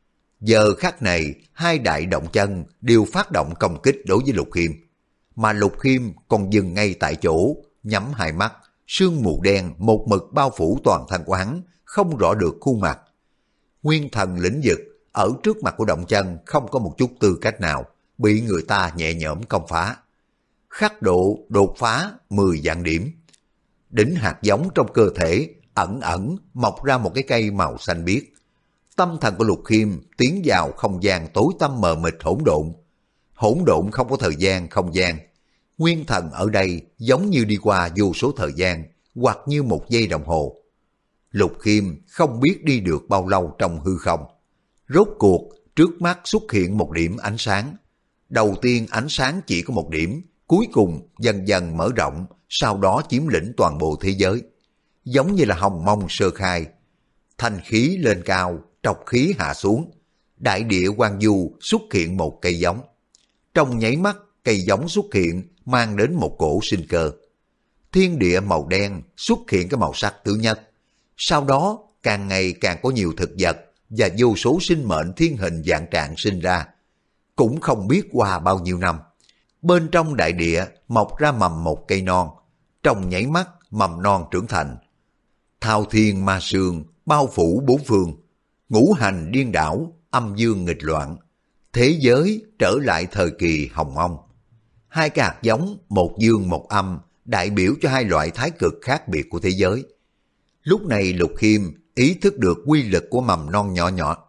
Giờ khắc này, hai đại động chân đều phát động công kích đối với Lục Khiêm. Mà Lục Khiêm còn dừng ngay tại chỗ, nhắm hai mắt, sương mù đen một mực bao phủ toàn thân của hắn, không rõ được khuôn mặt. Nguyên thần lĩnh vực ở trước mặt của động chân không có một chút tư cách nào, bị người ta nhẹ nhõm công phá. Khắc độ đột phá 10 vạn điểm. Đỉnh hạt giống trong cơ thể ẩn ẩn mọc ra một cái cây màu xanh biếc. Tâm thần của Lục Khiêm tiến vào không gian tối tăm mờ mịt hỗn độn. Hỗn độn không có thời gian, không gian. Nguyên thần ở đây giống như đi qua vô số thời gian, hoặc như một giây đồng hồ. Lục Khiêm không biết đi được bao lâu trong hư không. Rốt cuộc, trước mắt xuất hiện một điểm ánh sáng. Đầu tiên ánh sáng chỉ có một điểm, cuối cùng dần dần mở rộng, sau đó chiếm lĩnh toàn bộ thế giới. Giống như là hồng mông sơ khai. Thanh khí lên cao, trọc khí hạ xuống. Đại địa Hoang Du xuất hiện một cây giống. Trong nháy mắt, cây giống xuất hiện mang đến một cổ sinh cơ. Thiên địa màu đen xuất hiện cái màu sắc tứ nhất. Sau đó, càng ngày càng có nhiều thực vật và vô số sinh mệnh thiên hình dạng trạng sinh ra. Cũng không biết qua bao nhiêu năm. Bên trong đại địa mọc ra mầm một cây non. Trong nháy mắt, mầm non trưởng thành. Thao thiên ma sương bao phủ bốn phương. Ngũ hành điên đảo, âm dương nghịch loạn. Thế giới trở lại thời kỳ hồng mông. Hai cái hạt giống, một dương một âm, đại biểu cho hai loại thái cực khác biệt của thế giới. Lúc này Lục Khiêm ý thức được quy lực của mầm non nhỏ nhỏ.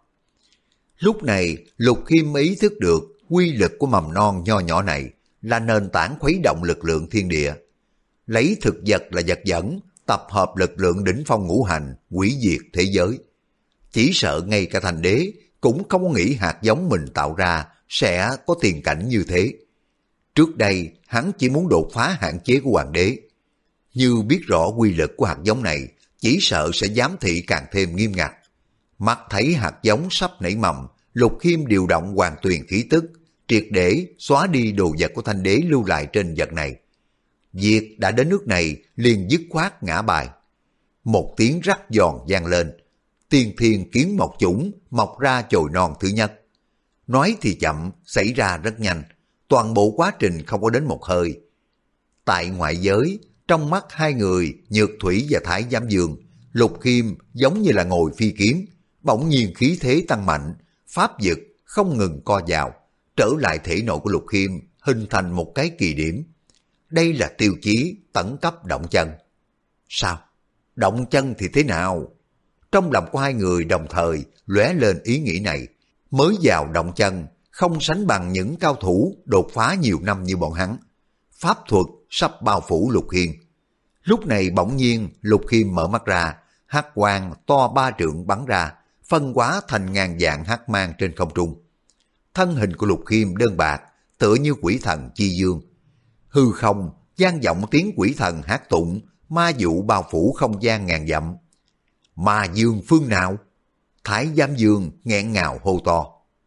Lúc này Lục Khiêm ý thức được quy lực của mầm non nho nhỏ này là nền tảng khuấy động lực lượng thiên địa. Lấy thực vật là vật dẫn, tập hợp lực lượng đỉnh phong ngũ hành, hủy diệt thế giới. Chỉ sợ ngay cả thành đế cũng không có nghĩ hạt giống mình tạo ra sẽ có tiền cảnh như thế. Trước đây hắn chỉ muốn đột phá hạn chế của hoàng đế. Như biết rõ quy lực của hạt giống này, chỉ sợ sẽ giám thị càng thêm nghiêm ngặt. Mắt thấy hạt giống sắp nảy mầm, Lục Khiêm điều động hoàng tuyền khí tức, triệt để xóa đi đồ vật của Thanh Đế lưu lại trên vật này. Việc đã đến nước này liền dứt khoát ngã bài. Một tiếng rắc giòn vang lên, tiên thiên kiến mộc chủng mọc ra chồi non thứ nhất. Nói thì chậm, xảy ra rất nhanh, toàn bộ quá trình không có đến một hơi. Tại ngoại giới, trong mắt hai người Nhược Thủy và Thái Giám Dương, Lục Khiêm giống như là ngồi phi kiếm, bỗng nhiên khí thế tăng mạnh, pháp vực không ngừng co vào, trở lại thể nội của Lục Khiêm hình thành một cái kỳ điểm. Đây là tiêu chí tẩn cấp động chân. Sao? Động chân thì thế nào? Trong lòng của hai người đồng thời lóe lên ý nghĩ này. Mới vào động chân, không sánh bằng những cao thủ đột phá nhiều năm như bọn hắn. Pháp thuật sắp bao phủ Lục Khiêm. Lúc này bỗng nhiên Lục Khiêm mở mắt ra, hắc quang to 3 trượng bắn ra, phân hóa thành ngàn vạn hắc mang trên không trung. Thân hình của Lục Khiêm đơn bạc, tựa như quỷ thần chi dương. Hư không vang vọng tiếng quỷ thần hát tụng, ma dụ bao phủ không gian ngàn dặm. Ma dương phương nào? Thái Giám Dương nghẹn ngào hô to.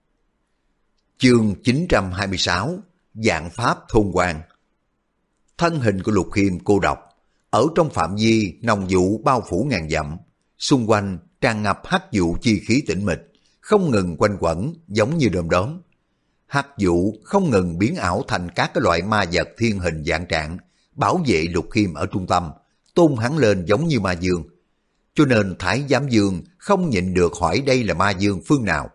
Chương 926, Vạn Pháp Thôn Quang. Thân hình của Lục Khiêm cô độc, ở trong phạm vi nồng vụ bao phủ ngàn dặm, xung quanh tràn ngập hắc vụ chi khí tĩnh mịch, không ngừng quanh quẩn giống như đom đóm. Hắc vụ không ngừng biến ảo thành các cái loại ma vật thiên hình vạn trạng, bảo vệ Lục Khiêm ở trung tâm, tôn hắn lên giống như ma dương. Cho nên Thái Giám Dương không nhịn được hỏi đây là ma dương phương nào.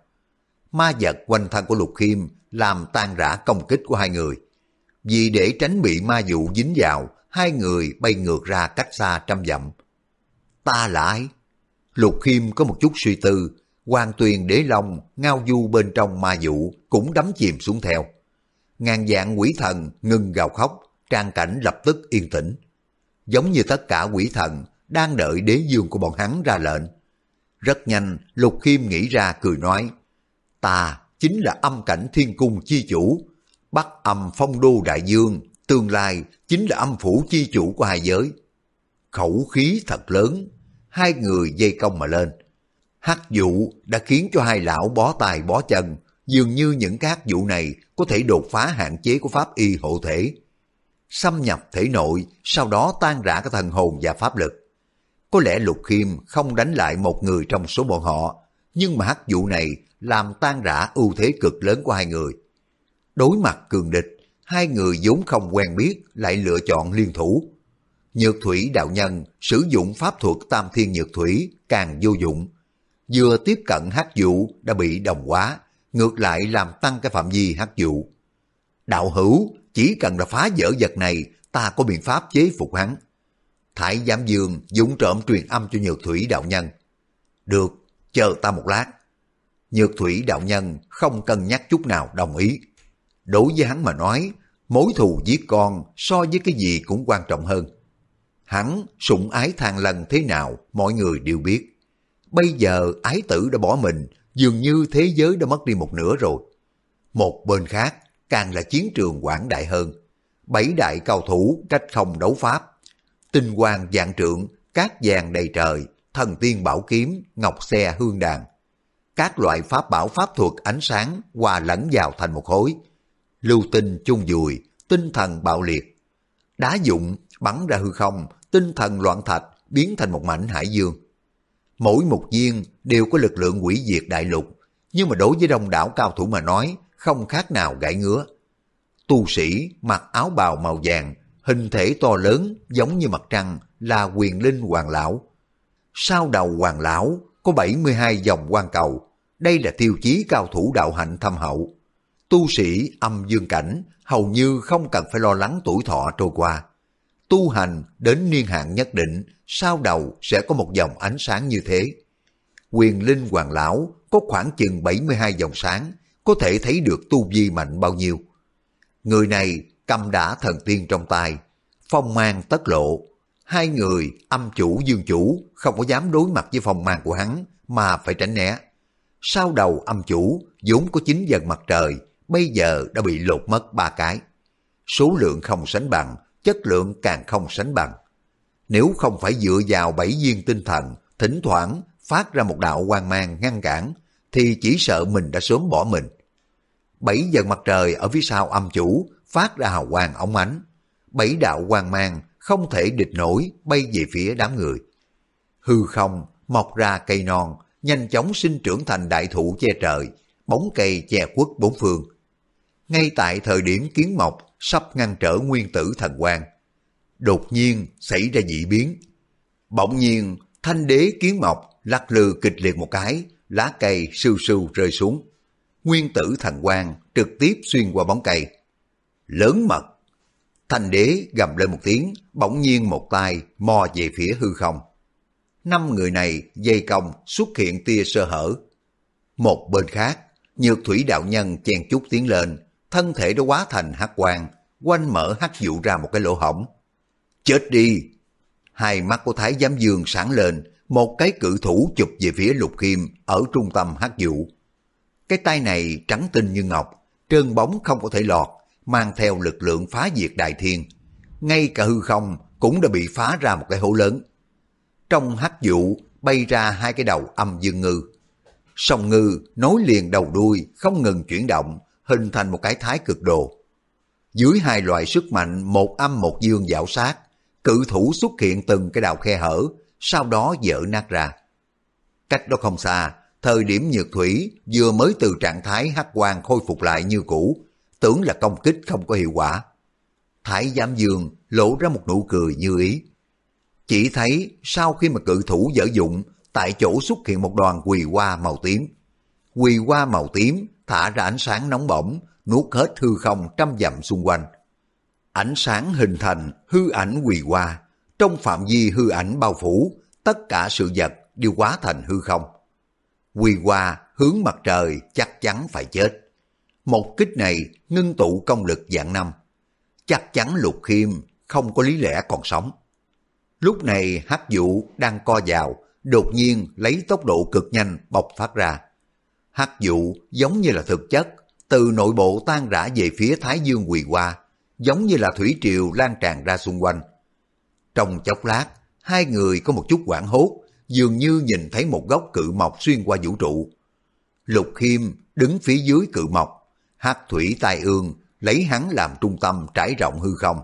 Ma vật quanh thân của Lục Khiêm làm tan rã công kích của hai người. Vì để tránh bị ma dụ dính vào, hai người bay ngược ra cách xa 100 dặm. Ta là ai? Lục Khiêm có một chút suy tư, Hoàng Tuyền Đế Long ngao du bên trong ma dụ cũng đắm chìm xuống theo. Ngàn vạn quỷ thần ngừng gào khóc, trang cảnh lập tức yên tĩnh. Giống như tất cả quỷ thần đang đợi đế dương của bọn hắn ra lệnh. Rất nhanh, Lục Khiêm nghĩ ra cười nói, ta chính là âm cảnh thiên cung chi chủ, Bắc Âm Phong Đô Đại Dương, tương lai chính là âm phủ chi chủ của hai giới. Khẩu khí thật lớn, hai người dây công mà lên. Hắc vụ đã khiến cho hai lão bó tay bó chân, dường như những các vụ này có thể đột phá hạn chế của pháp y hộ thể. Xâm nhập thể nội, sau đó tan rã cái thần hồn và pháp lực. Có lẽ Lục Khiêm không đánh lại một người trong số bọn họ, nhưng mà hắc vụ này làm tan rã ưu thế cực lớn của hai người. Đối mặt cường địch, hai người vốn không quen biết lại lựa chọn liên thủ. Nhược Thủy đạo nhân sử dụng pháp thuật Tam Thiên Nhược Thủy càng vô dụng. Vừa tiếp cận hắc vụ đã bị đồng hóa, ngược lại làm tăng cái phạm vi hắc vụ. Đạo hữu, chỉ cần là phá vỡ vật này, ta có biện pháp chế phục hắn. Thái Giám Dương dũng trộm truyền âm cho Nhược Thủy đạo nhân. Được, chờ ta một lát. Nhược Thủy đạo nhân không cân nhắc chút nào đồng ý. Đối với hắn mà nói, mối thù giết con so với cái gì cũng quan trọng hơn. Hắn sủng ái Thang Lân thế nào mọi người đều biết. Bây giờ ái tử đã bỏ mình, dường như thế giới đã mất đi một nửa rồi. Một bên khác càng là chiến trường quảng đại hơn. 7 đại cao thủ cách không đấu pháp. Tinh quang vạn trượng, cát vàng đầy trời, thần tiên bảo kiếm, ngọc xe hương đàn. Các loại pháp bảo pháp thuật ánh sáng hòa lẫn vào thành một khối. Lưu tinh chung dùi, tinh thần bạo liệt. Đá dụng bắn ra hư không, tinh thần loạn thạch biến thành một mảnh hải dương. Mỗi một viên đều có lực lượng hủy diệt đại lục, nhưng mà đối với đông đảo cao thủ mà nói, không khác nào gãi ngứa. Tu sĩ mặc áo bào màu vàng, hình thể to lớn giống như mặt trăng là Quyền Linh Hoàng Lão. Sau đầu Hoàng Lão có 72 vòng quan cầu, đây là tiêu chí cao thủ đạo hạnh thâm hậu. Tu sĩ âm dương cảnh hầu như không cần phải lo lắng tuổi thọ trôi qua. Tu hành đến niên hạn nhất định, sau đầu sẽ có một dòng ánh sáng như thế. Quyền Linh Hoàng Lão có khoảng chừng 72 dòng sáng, có thể thấy được tu vi mạnh bao nhiêu. Người này cầm đả thần tiên trong tay, phong mang tất lộ. Hai người âm chủ dương chủ không có dám đối mặt với phong mang của hắn mà phải tránh né. Sau đầu âm chủ vốn có 9 vầng mặt trời, bây giờ đã bị lột mất 3 cái. Số lượng không sánh bằng, chất lượng càng không sánh bằng. Nếu không phải dựa vào 7 viên tinh thần, thỉnh thoảng phát ra một đạo quang mang ngăn cản, thì chỉ sợ mình đã sớm bỏ mình. 7 vầng mặt trời ở phía sau âm chủ phát ra hào quang óng ánh. 7 đạo quang mang không thể địch nổi bay về phía đám người. Hư không mọc ra cây non, nhanh chóng sinh trưởng thành đại thụ che trời, bóng cây che khuất bốn phương. Ngay tại thời điểm kiến mọc sắp ngăn trở nguyên tử thần quang, đột nhiên xảy ra dị biến. Bỗng nhiên thanh đế kiến mọc lắc lư kịch liệt một cái, lá cây sưu sưu rơi xuống. Nguyên tử thần quang trực tiếp xuyên qua bóng cây. Lớn mật! Thanh đế gầm lên một tiếng, bỗng nhiên một tay mò về phía hư không. 5 người này dây cong xuất hiện tia sơ hở. Một bên khác, Nhược Thủy đạo nhân chen chúc tiến lên, thân thể đã hóa thành hắc quang, quanh mở hắc dụ ra một cái lỗ hổng. Chết đi! Hai mắt của Thái Giám Dương sáng lên, một cái cự thủ chụp về phía Lục Khiêm ở trung tâm hắc dụ. Cái tay này trắng tinh như ngọc, trơn bóng không có thể lọt, mang theo lực lượng phá diệt đại thiên. Ngay cả hư không cũng đã bị phá ra một cái hố lớn. Trong hắc dụ bay ra 2 cái đầu âm dương ngư. Song ngư nối liền đầu đuôi không ngừng chuyển động, hình thành một cái thái cực đồ. Dưới 2 loại sức mạnh một âm một dương giảo sát, cự thủ xuất hiện từng cái đạo khe hở, sau đó vỡ nát ra. Cách đó không xa, thời điểm Nhược Thủy vừa mới từ trạng thái hắc quang khôi phục lại như cũ, tưởng là công kích không có hiệu quả. Thái Giám Dương lộ ra một nụ cười như ý. Chỉ thấy sau khi mà cự thủ dở dụng, tại chỗ xuất hiện một đoàn quỳ hoa màu tím. Quỳ hoa màu tím thả ra ánh sáng nóng bỏng, nuốt hết hư không trăm dặm xung quanh. Ánh sáng hình thành hư ảnh quỳ hoa, trong phạm vi hư ảnh bao phủ, tất cả sự vật đều hóa thành hư không. Quỳ hoa hướng mặt trời chắc chắn phải chết. Một kích này ngưng tụ công lực vạn năm, chắc chắn Lục Khiêm không có lý lẽ còn sống. Lúc này hắc dụ đang co vào, đột nhiên lấy tốc độ cực nhanh bộc phát ra. Hắc dụ giống như là thực chất, từ nội bộ tan rã về phía Thái Dương quỳ hoa, giống như là thủy triều lan tràn ra xung quanh. Trong chốc lát, 2 người có một chút hoảng hốt, dường như nhìn thấy một góc cự mộc xuyên qua vũ trụ. Lục Khiêm đứng phía dưới cự mộc, hắc thủy tai ương lấy hắn làm trung tâm trải rộng hư không.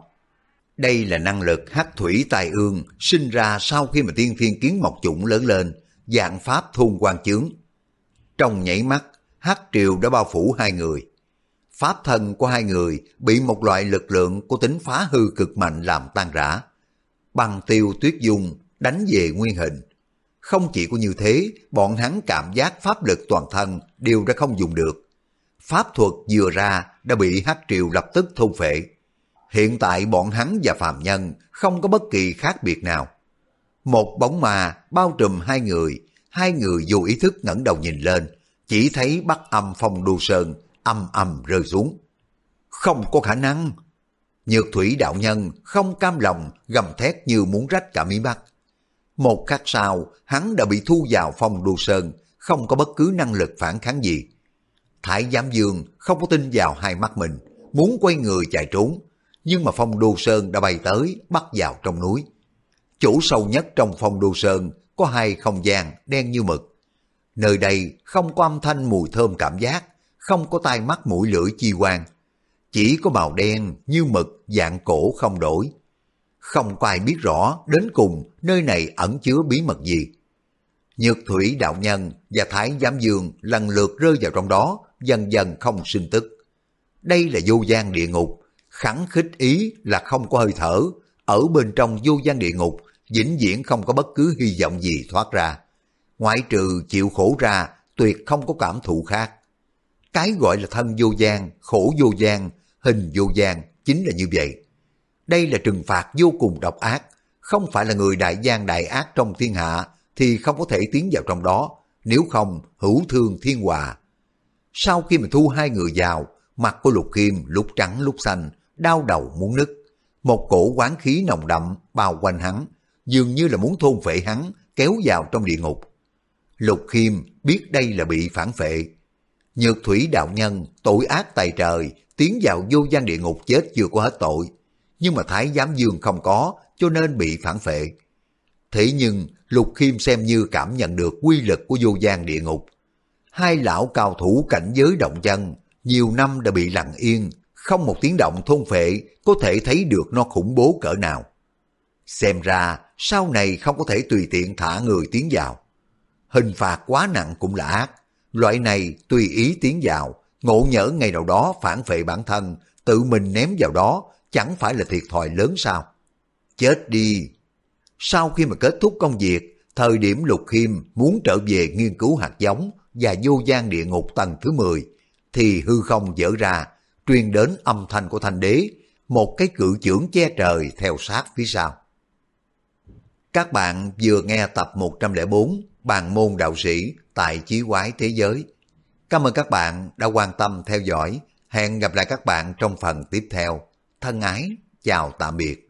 Đây là năng lực hắc thủy tai ương sinh ra sau khi mà tiên thiên kiến mộc chủng lớn lên, dạng pháp thôn quan chướng. Trong nhảy mắt, hắc triều đã bao phủ 2 người. Pháp thân của 2 người bị một loại lực lượng có tính phá hư cực mạnh làm tan rã. Băng tiêu tuyết dung đánh về nguyên hình. Không chỉ có như thế, bọn hắn cảm giác pháp lực toàn thân đều đã không dùng được. Pháp thuật vừa ra đã bị hắc triều lập tức thôn phệ. Hiện tại bọn hắn và phàm nhân không có bất kỳ khác biệt nào. Một bóng ma bao trùm 2 người, 2 người vô ý thức ngẩng đầu nhìn lên, chỉ thấy Bắc Âm Phong Đô Sơn âm ầm rơi xuống. Không có khả năng! Nhược Thủy đạo nhân không cam lòng gầm thét như muốn rách cả mí mắt. Một khắc sau, hắn đã bị thu vào Phong Đô Sơn, không có bất cứ năng lực phản kháng gì. Thái Giám Dương không có tin vào hai mắt mình, muốn quay người chạy trốn, nhưng mà Phong Đô Sơn đã bay tới, bắt vào trong núi. Chỗ sâu nhất trong Phong Đô Sơn có 2 không gian đen như mực. Nơi đây không có âm thanh mùi thơm cảm giác, không có tai mắt mũi lưỡi chi quan, chỉ có màu đen như mực dạng cổ không đổi. Không có ai biết rõ đến cùng nơi này ẩn chứa bí mật gì. Nhược Thủy đạo nhân và Thái Giám Dương lần lượt rơi vào trong đó, dần dần không sinh tức. Đây là vô gian địa ngục, khẳng khích ý là không có hơi thở. Ở bên trong vô gian địa ngục, vĩnh viễn không có bất cứ hy vọng gì thoát ra. Ngoại trừ chịu khổ ra, tuyệt không có cảm thụ khác. Cái gọi là thân vô gian, khổ vô gian, hình vô gian chính là như vậy. Đây là trừng phạt vô cùng độc ác, không phải là người đại gian đại ác trong thiên hạ thì không có thể tiến vào trong đó, nếu không hữu thương thiên hòa. Sau khi mà thu 2 người vào, mặt của Lục Khiêm lúc trắng lúc xanh, đau đầu muốn nứt. Một cổ oán khí nồng đậm bao quanh hắn, dường như là muốn thôn phệ hắn, kéo vào trong địa ngục. Lục Khiêm biết đây là bị phản phệ. Nhược Thủy đạo nhân tội ác tày trời, tiến vào vô gian địa ngục chết chưa có hết tội. nhưng mà Thái Giám Dương không có, cho nên bị phản phệ. Thế nhưng Lục Khiêm xem như cảm nhận được quy lực của vô gian địa ngục. Hai lão cao thủ cảnh giới động chân, nhiều năm đã bị lặng yên, không một tiếng động thôn phệ, có thể thấy được nó khủng bố cỡ nào. Xem ra sau này không có thể tùy tiện thả người tiến vào. Hình phạt quá nặng cũng là ác, loại này tùy ý tiến vào, ngộ nhỡ ngày nào đó phản phệ bản thân, tự mình ném vào đó, chẳng phải là thiệt thòi lớn sao? Chết đi! Sau khi mà kết thúc công việc, thời điểm Lục Khiêm muốn trở về nghiên cứu hạt giống và vô gian địa ngục tầng thứ 10, thì hư không dở ra, truyền đến âm thanh của Thanh Đế, một cái cự chưởng che trời theo sát phía sau. Các bạn vừa nghe tập 104 Bàn môn đạo sĩ tại Chí Quái Thế Giới. Cảm ơn các bạn đã quan tâm theo dõi. Hẹn gặp lại các bạn trong phần tiếp theo. Thân ái, chào tạm biệt.